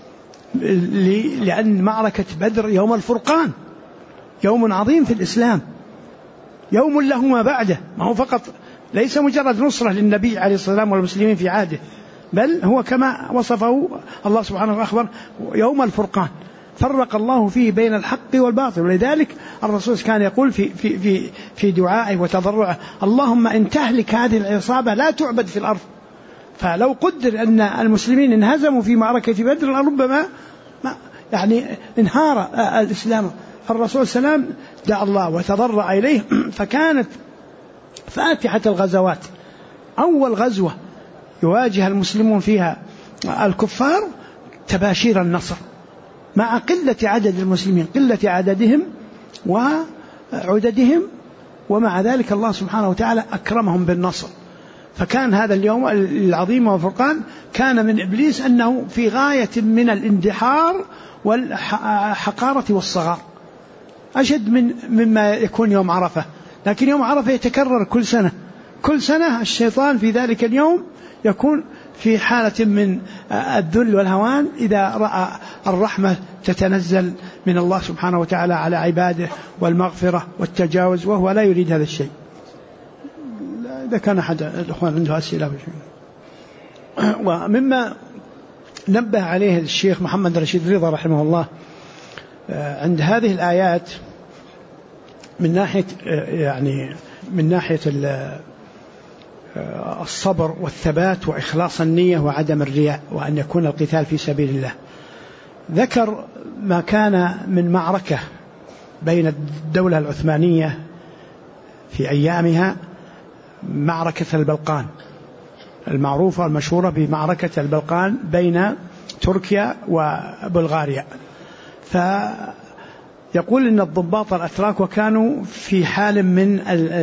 لأن معركة بدر يوم الفرقان، يوم عظيم في الإسلام، يوم له ما بعده، ما هو فقط ليس مجرد نصرة للنبي عليه الصلاة والسلام والمسلمين في عهده، بل هو كما وصفه الله سبحانه وتعالى يوم الفرقان، فرق الله فيه بين الحق والباطل. ولذلك الرسول كان يقول في دعائه وتضرعه: اللهم إن تهلك هذه العصابة لا تعبد في الأرض. فلو قدر أن المسلمين انهزموا في معركة بدر ربما يعني انهار الإسلام. فالرسول سلام دعا الله وتضرع إليه، فكانت فاتحة الغزوات أول غزوة يواجه المسلمون فيها الكفار تباشير النصر، مع قلة عدد المسلمين، قلة عددهم وعددهم، ومع ذلك الله سبحانه وتعالى أكرمهم بالنصر. فكان هذا اليوم العظيم والفرقان كان من إبليس أنه في غاية من الاندحار والحقارة والصغار، أشد مما يكون يوم عرفة. لكن يوم عرفة يتكرر كل سنة الشيطان في ذلك اليوم يكون في حالة من الذل والهوان إذا رأى الرحمة تتنزل من الله سبحانه وتعالى على عباده والمغفرة والتجاوز، وهو لا يريد هذا الشيء. إذا كان أحد الأخوان عنده أسئلة. ومما نبه عليه الشيخ محمد رشيد رضا رحمه الله عند هذه الآيات من ناحية الصبر والثبات وإخلاص النية وعدم الرياء، وأن يكون القتال في سبيل الله. ذكر ما كان من معركة بين الدولة العثمانية في أيامها، معركة البلقان المعروفة المشهورة بمعركة البلقان بين تركيا وبلغاريا. فيقول إن الضباط الأتراك وكانوا في حال من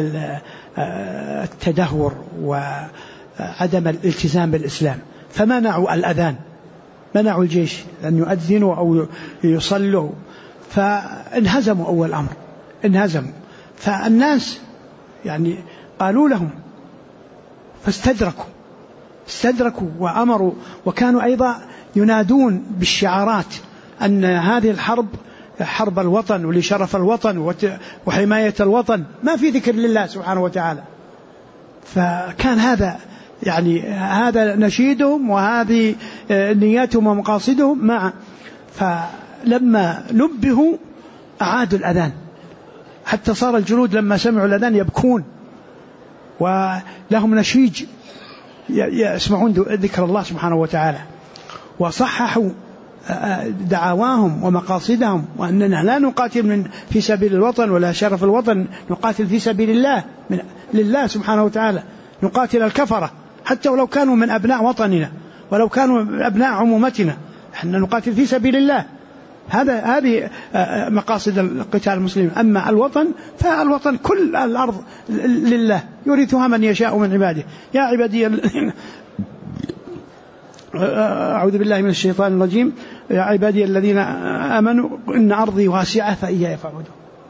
التدهور وعدم الالتزام بالإسلام، فمنعوا الأذان، منعوا الجيش أن يؤذنوا أو يصلوا، فانهزموا أول أمر، انهزموا. فالناس يعني قالوا لهم، فاستدركوا وأمروا، وكانوا أيضا ينادون بالشعارات أن هذه الحرب حرب الوطن ولشرف الوطن وحماية الوطن، ما في ذكر لله سبحانه وتعالى. فكان هذا هذا نشيدهم وهذه نياتهم ومقاصدهم معا. فلما نبهوا أعادوا الأذان، حتى صار الجنود لما سمعوا الأذان يبكون ولهم نشيج يسمعون ذكر الله سبحانه وتعالى، وصححوا دعواهم ومقاصدهم، وأننا لا نقاتل في سبيل الوطن ولا شرف الوطن، نقاتل في سبيل الله لله سبحانه وتعالى، نقاتل الكفرة حتى ولو كانوا من أبناء وطننا ولو كانوا من أبناء عمومتنا، احنا نقاتل في سبيل الله. هذه مقاصد القتال المسلمين. أما الوطن فالوطن كل الأرض لله يورثها من يشاء من عباده. يا عبادي أعوذ بالله من الشيطان الرجيم، يا عبادي الذين آمنوا إن أرضي واسعة فإياي فاعبدون.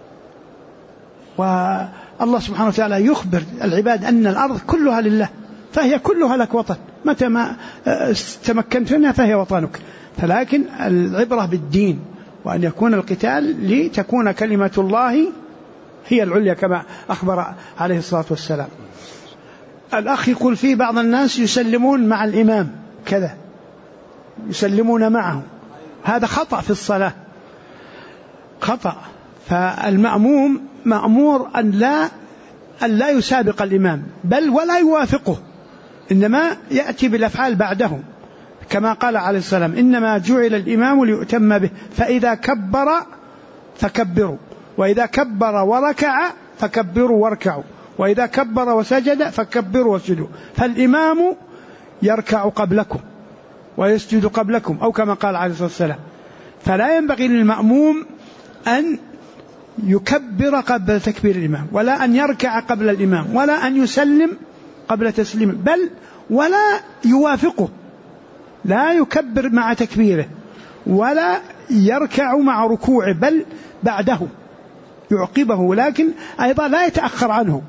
والله سبحانه وتعالى يخبر العباد أن الأرض كلها لله، فهي كلها لك وطن، متى ما تمكنت منها فهي وطنك. فلكن العبرة بالدين، وأن يكون القتال لتكون كلمة الله هي العليا كما أخبر عليه الصلاة والسلام. الأخ يقول فيه بعض الناس يسلمون مع الإمام كذا، يسلمون معه، هذا خطأ في الصلاة، خطأ. فالمأموم مأمور أن لا يسابق الإمام بل ولا يوافقه، إنما يأتي بالأفعال بعده، كما قال عليه السلام: إنما جعل الإمام ليؤتم به، فإذا كبر فكبروا، وإذا كبر وركع فكبروا واركعوا، وإذا كبر وسجد فكبروا واسجدوا. فالإمام يركع قبلكم ويسجد قبلكم، أو كما قال عليه الصلاة والسلام. فلا ينبغي للمأموم أن يكبر قبل تكبير الإمام، ولا أن يركع قبل الإمام، ولا أن يسلم قبل تسليمه، بل ولا يوافقه، لا يكبر مع تكبيره ولا يركع مع ركوعه، بل بعده يعقبه، ولكن أيضا لا يتأخر عنه.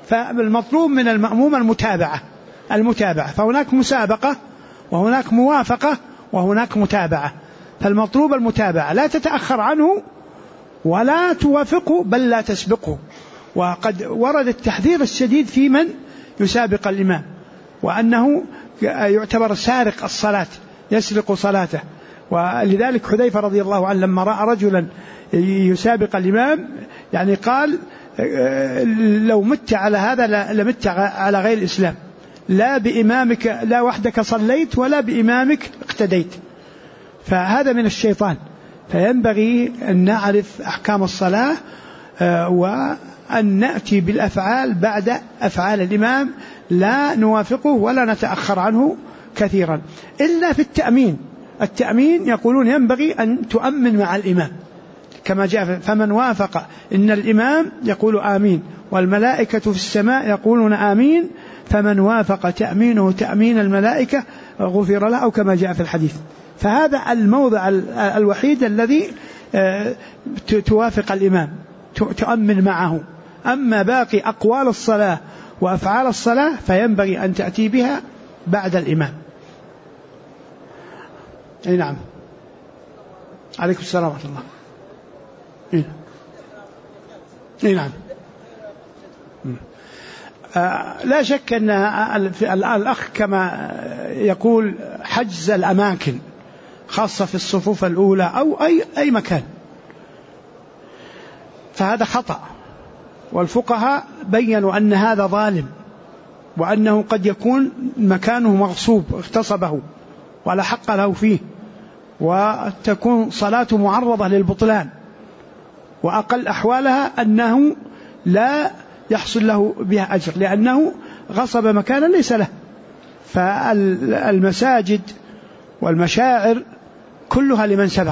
فالمطلوب من المأموم المتابعة، فهناك مسابقة وهناك موافقة وهناك متابعة، فالمطلوب المتابعة، لا تتأخر عنه ولا توافقه بل لا تسبقه. وقد ورد التحذير الشديد في من يسابق الإمام، وأنه يعتبر سارق الصلاة، يسرق صلاته. ولذلك حذيفة رضي الله عنه لما رأى رجلا يسابق الإمام يعني قال لو مت على هذا لمت على غير الإسلام، لا بإمامك لا وحدك صليت ولا بإمامك اقتديت. فهذا من الشيطان، فينبغي أن نعرف أحكام الصلاة وأن نأتي بالأفعال بعد أفعال الإمام، لا نوافقه ولا نتأخر عنه كثيرا إلا في التأمين يقولون ينبغي أن تؤمن مع الإمام كما جاء، فمن وافق إن الإمام يقول آمين والملائكة في السماء يقولون آمين، فمن وافق تأمينه تأمين الملائكة غفر له، أو كما جاء في الحديث. فهذا الموضع الوحيد الذي توافق الإمام، تؤمن معه. أما باقي أقوال الصلاة وأفعال الصلاة فينبغي أن تأتي بها بعد الإمام. أي نعم. عليكم السلام ورحمة الله. أي نعم. لا شك أن الأخ كما يقول حجز الأماكن خاصة في الصفوف الأولى أو أي مكان، فهذا خطأ، والفقهاء بيّنوا أن هذا ظالم، وأنه قد يكون مكانه مغصوب اغتصبه ولا حق له فيه، وتكون صلاته معرضة للبطلان، وأقل أحوالها أنه لا يحصل له بها أجر لأنه غصب مكانا ليس له. فالمساجد والمشاعر كلها لمن سبق،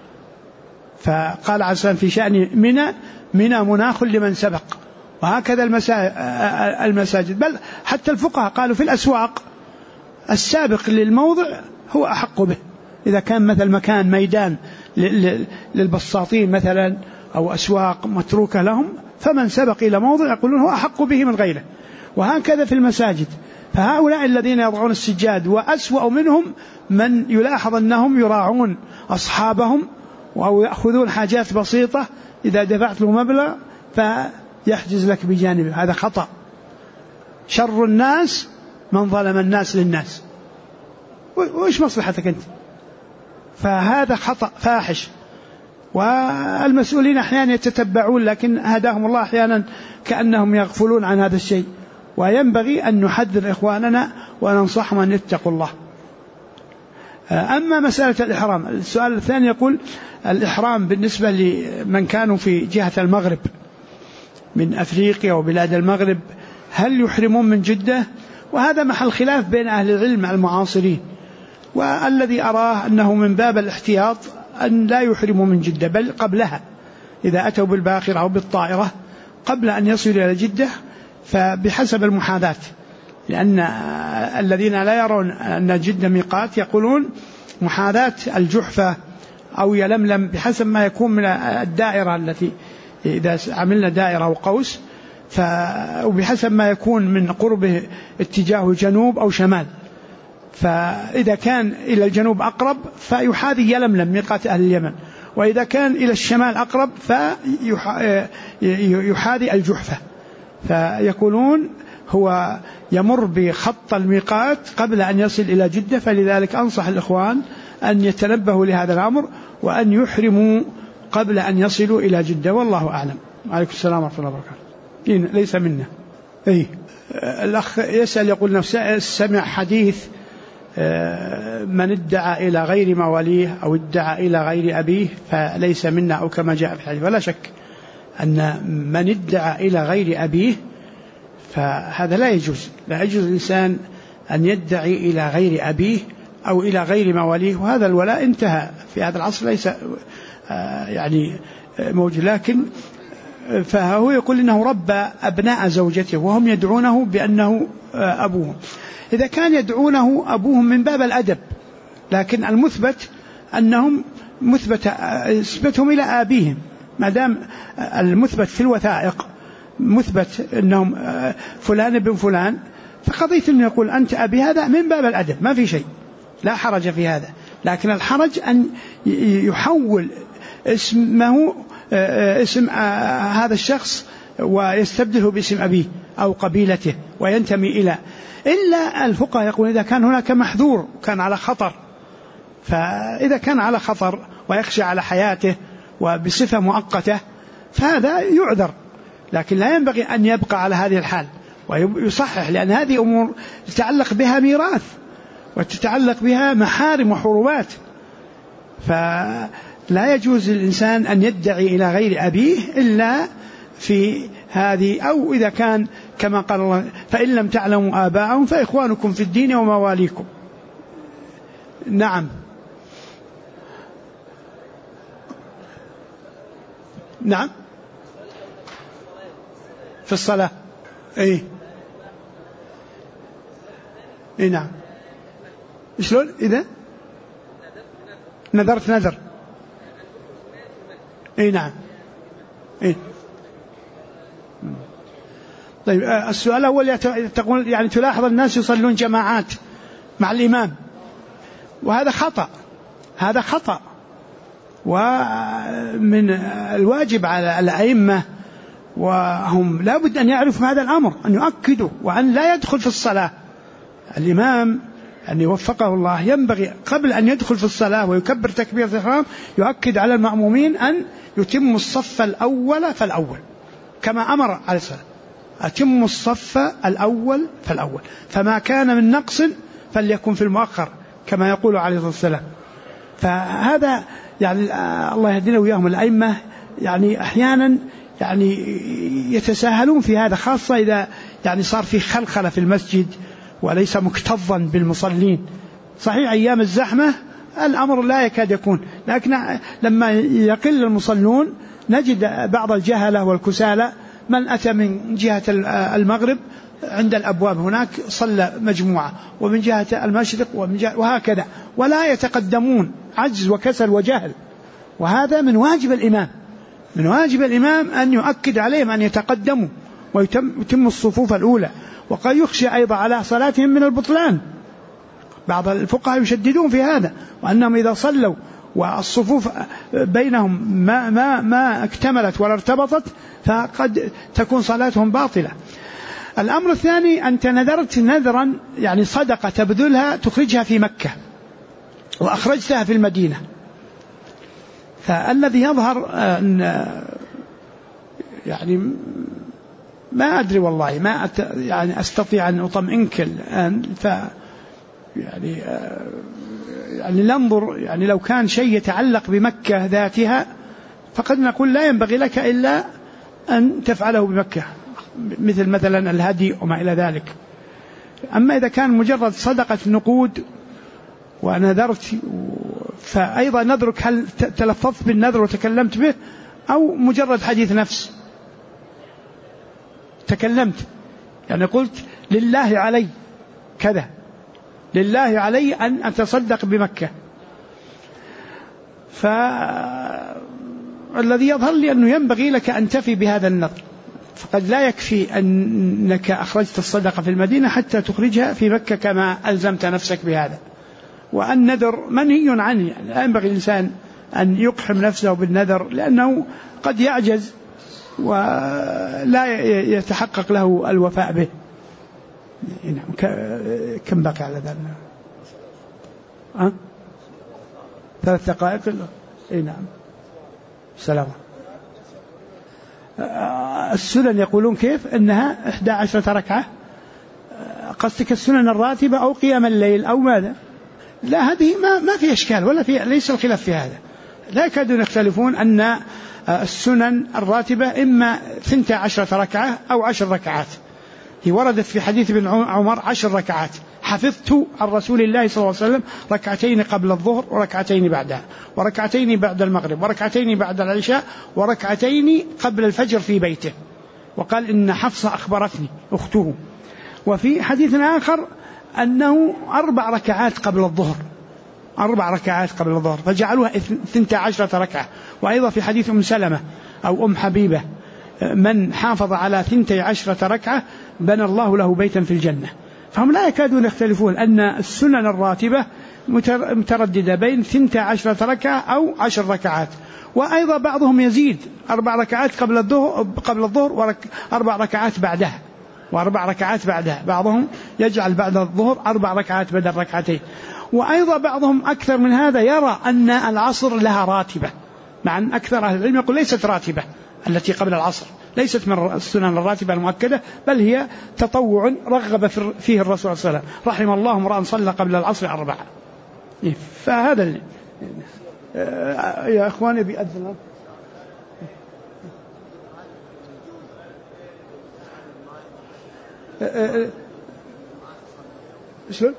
فقال عسان في شأن منى مناخ لمن سبق، وهكذا المساجد. بل حتى الفقهاء قالوا في الأسواق السابق للموضع هو أحق به، إذا كان مثل مكان ميدان للبساطين مثلا أو أسواق متروكة لهم، فمن سبق إلى موضع يقولون هو أحق به من غيره. وهكذا في المساجد، فهؤلاء الذين يضعون السجاد وأسوأ منهم من يلاحظ أنهم يراعون أصحابهم أو يأخذون حاجات بسيطة، إذا دفعت له مبلغ فيحجز لك بجانبه، هذا خطأ. شر الناس من ظلم الناس للناس، وإيش مصلحتك أنت؟ فهذا خطأ فاحش، والمسؤولين أحيانا يتتبعون، لكن هداهم الله أحيانا كأنهم يغفلون عن هذا الشيء. وينبغي أن نحذر إخواننا وننصحهم أن يتقوا الله. أما مسألة الإحرام، السؤال الثاني يقول الإحرام بالنسبة لمن كانوا في جهة المغرب من أفريقيا وبلاد المغرب، هل يحرمون من جدة؟ وهذا محل خلاف بين أهل العلم المعاصرين، والذي أراه أنه من باب الاحتياط أن لا يحرموا من جدة، بل قبلها إذا أتوا بالباخرة أو بالطائرة قبل أن يصلوا إلى جدة، فبحسب المحاذاة، لأن الذين لا يرون أن جدة ميقات يقولون محاذاة الجحفة أو يلملم بحسب ما يكون من الدائرة التي إذا عملنا دائرة وقوس، وبحسب ما يكون من قربه اتجاه جنوب أو شمال، فإذا كان إلى الجنوب أقرب فيحاذي يلملم ميقات أهل اليمن، وإذا كان إلى الشمال أقرب فيحاذي الجحفة. فيقولون هو يمر بخط الميقات قبل أن يصل إلى جدة، فلذلك أنصح الإخوان أن يتنبهوا لهذا الأمر وأن يحرموا قبل أن يصلوا إلى جدة، والله أعلم. عليكم السلام ورحمة الله وبركاته. ليس منا. الأخ يسأل يقول نفسه سمع حديث من ادعى إلى غير مواليه أو ادعى إلى غير أبيه فليس منا، أو كما جاء في الحديث. ولا شك أن من ادعى إلى غير أبيه فهذا لا يجوز الإنسان أن يدعي إلى غير أبيه أو إلى غير مواليه، وهذا الولاء انتهى في هذا العصر، ليس يعني موجود. لكن فهو يقول إنه ربى أبناء زوجته وهم يدعونه بأنه أبوهم. إذا كان يدعونه أبوهم من باب الأدب، لكن المثبت أنهم نسبتهم إلى آبيهم، ما دام المثبت في الوثائق مثبت أنهم فلان ابن فلان، فقضية أنه يقول أنت أبي هذا من باب الأدب، ما في شيء، لا حرج في هذا. لكن الحرج أن يحول اسمه اسم هذا الشخص ويستبدله باسم أبيه أو قبيلته وينتمي إلى، إلا الفقهاء يقول إذا كان هناك محذور كان على خطر، فإذا كان على خطر ويخشى على حياته وبصفة مؤقتة فهذا يعذر، لكن لا ينبغي أن يبقى على هذه الحال ويصحح، لأن هذه أمور تتعلق بها ميراث وتتعلق بها محارم وحرمات، فلا يجوز للإنسان أن يدعي إلى غير أبيه إلا في هذه، أو إذا كان كما قال الله فإن لم تعلموا آباءهم فإخوانكم في الدين ومواليكم. نعم. نعم في الصلاة. إيه نعم. شلون إذا نذرت نذر؟ إيه نعم. إيه. طيب السؤال الأول تقول يعني تلاحظ الناس يصلون جماعات مع الإمام، وهذا خطأ، هذا خطأ، ومن الواجب على الأئمة وهم لا بد أن يعرفوا هذا الأمر، أن يؤكدوا وأن لا يدخل في الصلاة. الإمام أن يوفقه الله ينبغي قبل أن يدخل في الصلاة ويكبر تكبيرة الإحرام يؤكد على المأمومين أن يتم الصف الأول فالأول، كما أمر عليه الصلاة، أتم الصف الأول فالأول، فما كان من نقص فليكن في المؤخر كما يقول عليه الصلاة والسلام. فهذا يعني الله يهدينا وياهم الأئمة، يعني أحيانا يعني يتساهلون في هذا، خاصة إذا يعني صار في خلخلة في المسجد وليس مكتظا بالمصلين. صحيح أيام الزحمة الأمر لا يكاد يكون، لكن لما يقل المصلون نجد بعض الجهلة والكسالى من أتى من جهة المغرب عند الأبواب هناك صلى مجموعة، ومن جهة المشرق وهكذا، ولا يتقدمون، عجز وكسل وجهل. وهذا من واجب الإمام، من واجب الإمام أن يؤكد عليهم أن يتقدموا ويتم الصفوف الأولى. وقد يخشى أيضا على صلاتهم من البطلان، بعض الفقهاء يشددون في هذا، وأنهم إذا صلوا والصفوف بينهم ما اكتملت ولا ارتبطت فقد تكون صلاتهم باطلة. الأمر الثاني أنت نذرت نذرا يعني صدقة تبذلها تخرجها في مكة وأخرجتها في المدينة، فالذي يظهر أن يعني ما أدري والله ما يعني أستطيع أن أطمئنك الآن، يعني ننظر، يعني لو كان شيء يتعلق بمكة ذاتها فقد نقول لا ينبغي لك إلا أن تفعله بمكة، مثل مثلا الهدي وما إلى ذلك. أما إذا كان مجرد صدقة نقود ونذرت، فأيضا نذرك هل تلفظت بالنذر وتكلمت به أو مجرد حديث نفس تكلمت، يعني قلت لله علي كذا، لله علي أن أتصدق بمكة. فالذي يظهر لي أنه ينبغي لك أن تفي بهذا النذر، فقد لا يكفي أنك أخرجت الصدقة في المدينة حتى تخرجها في مكة كما ألزمت نفسك بهذا. والنذر منهي عنه، يعني لا ينبغي الإنسان أن يقحم نفسه بالنذر لأنه قد يعجز ولا يتحقق له الوفاء به. كم بقى على ذلك؟ 3 دقائق. نعم. سلام. السنن يقولون كيف أنها 11 ركعة، قصدك السنن الراتبة أو قيام الليل أو ماذا؟ لا، هذه ما في إشكال ولا في، ليس الخلاف في هذا، لا يكادون يختلفون أن السنن الراتبة إما 12 ركعة أو 10 ركعات. هي وردت في حديث ابن عمر 10 ركعات، حفظت عن رسول الله صلى الله عليه وسلم 2 قبل الظهر و2 بعدها، و2 بعد المغرب، و2 بعد العشاء، و2 قبل الفجر في بيته. وقال إن حفصة أخبرتني أخته. وفي حديث آخر أنه 4 ركعات قبل الظهر، 4 ركعات قبل الظهر، فجعلوها 12 ركعة. وأيضا في حديث أم سلمة أو أم حبيبة من حافظ على 12 ركعة بنى الله له بيتا في الجنة. فهم لا يكادون يختلفون أن السنن الراتبة مترددة بين 12 ركعة أو 10 ركعات. وأيضا بعضهم يزيد 4 ركعات قبل الظهر و4 ركعات بعدها و4 ركعات بعدها. بعضهم يجعل بعد الظهر 4 ركعات بدل ركعتين. وأيضا بعضهم أكثر من هذا يرى أن العصر لها راتبة، مع أن أكثر أهل العلم يقول ليست راتبة التي قبل العصر، ليست من السنن الراتبة المؤكدة، بل هي تطوع رغب فيه الرسول صلى الله عليه وسلم. رحم الله امرأ صلى قبل العصر 4. فهذا يا أخواني بيأذن شلون؟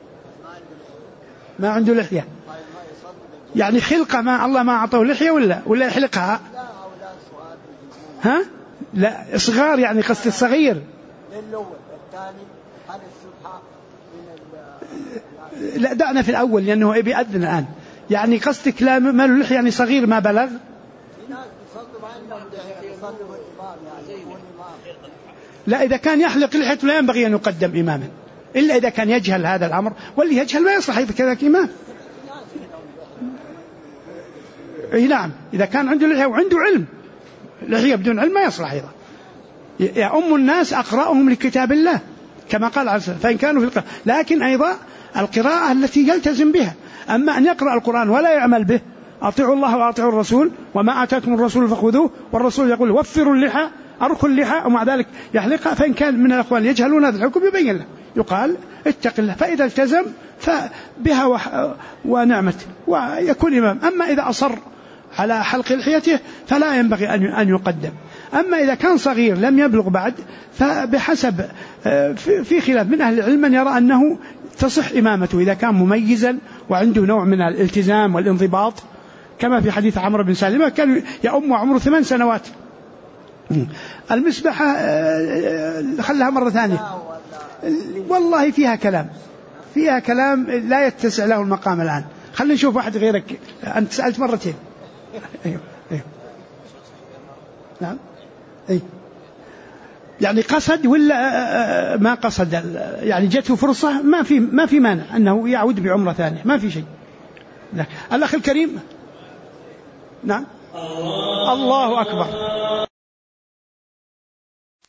ما عنده لحية يعني خلقة، ما الله ما أعطاه لحية ولا يحلقها؟ ها؟ لا صغار يعني قصد الصغير. لا دعنا في الأول لأنه بيأذن الآن. يعني قصدك لا ما له لحية يعني صغير ما بلغ؟ لا إذا كان يحلق لحيته لا ينبغي أن يقدم إماما إلا إذا كان يجهل هذا الأمر، واللي يجهل ما يصلح كذلك إمام. أي نعم إذا كان عنده لحية وعنده علم، لحية بدون علم ما يصلح أيضا. يا أم الناس أقرأهم لكتاب الله كما قال عليه الصلاة والسلام، فإن كانوا في القراءة، لكن أيضا القراءة التي يلتزم بها. أما أن يقرأ القرآن ولا يعمل به، أطيعوا الله وأطيعوا الرسول وما آتاكم الرسول فخذوه، والرسول يقول وفروا اللحى أرخوا اللحى، ومع ذلك يحلقها. فإن كان من الأخوان يجهلون هذا الحكم يبين له، يقال اتق الله، فإذا التزم فبها ونعمت ويكون إمام. أما إذا أصر على حلق لحيته فلا ينبغي أن يقدم. أما إذا كان صغير لم يبلغ بعد فبحسب في خلاف من أهل العلم من يرى أنه تصح إمامته إذا كان مميزا وعنده نوع من الالتزام والانضباط، كما في حديث عمرو بن سالمة كان يأم عمره 8 سنوات. المسبحة خلها مرة ثانية، والله فيها كلام لا يتسع له المقام الآن. خلينا نشوف واحد غيرك، أنت سألت مرتين. أيوه. نعم يعني قصد ولا ما قصد، يعني جته فرصة، ما في مانع أنه يعود بعمرة ثانية، ما في شيء. الأخ الكريم. نعم الله أكبر.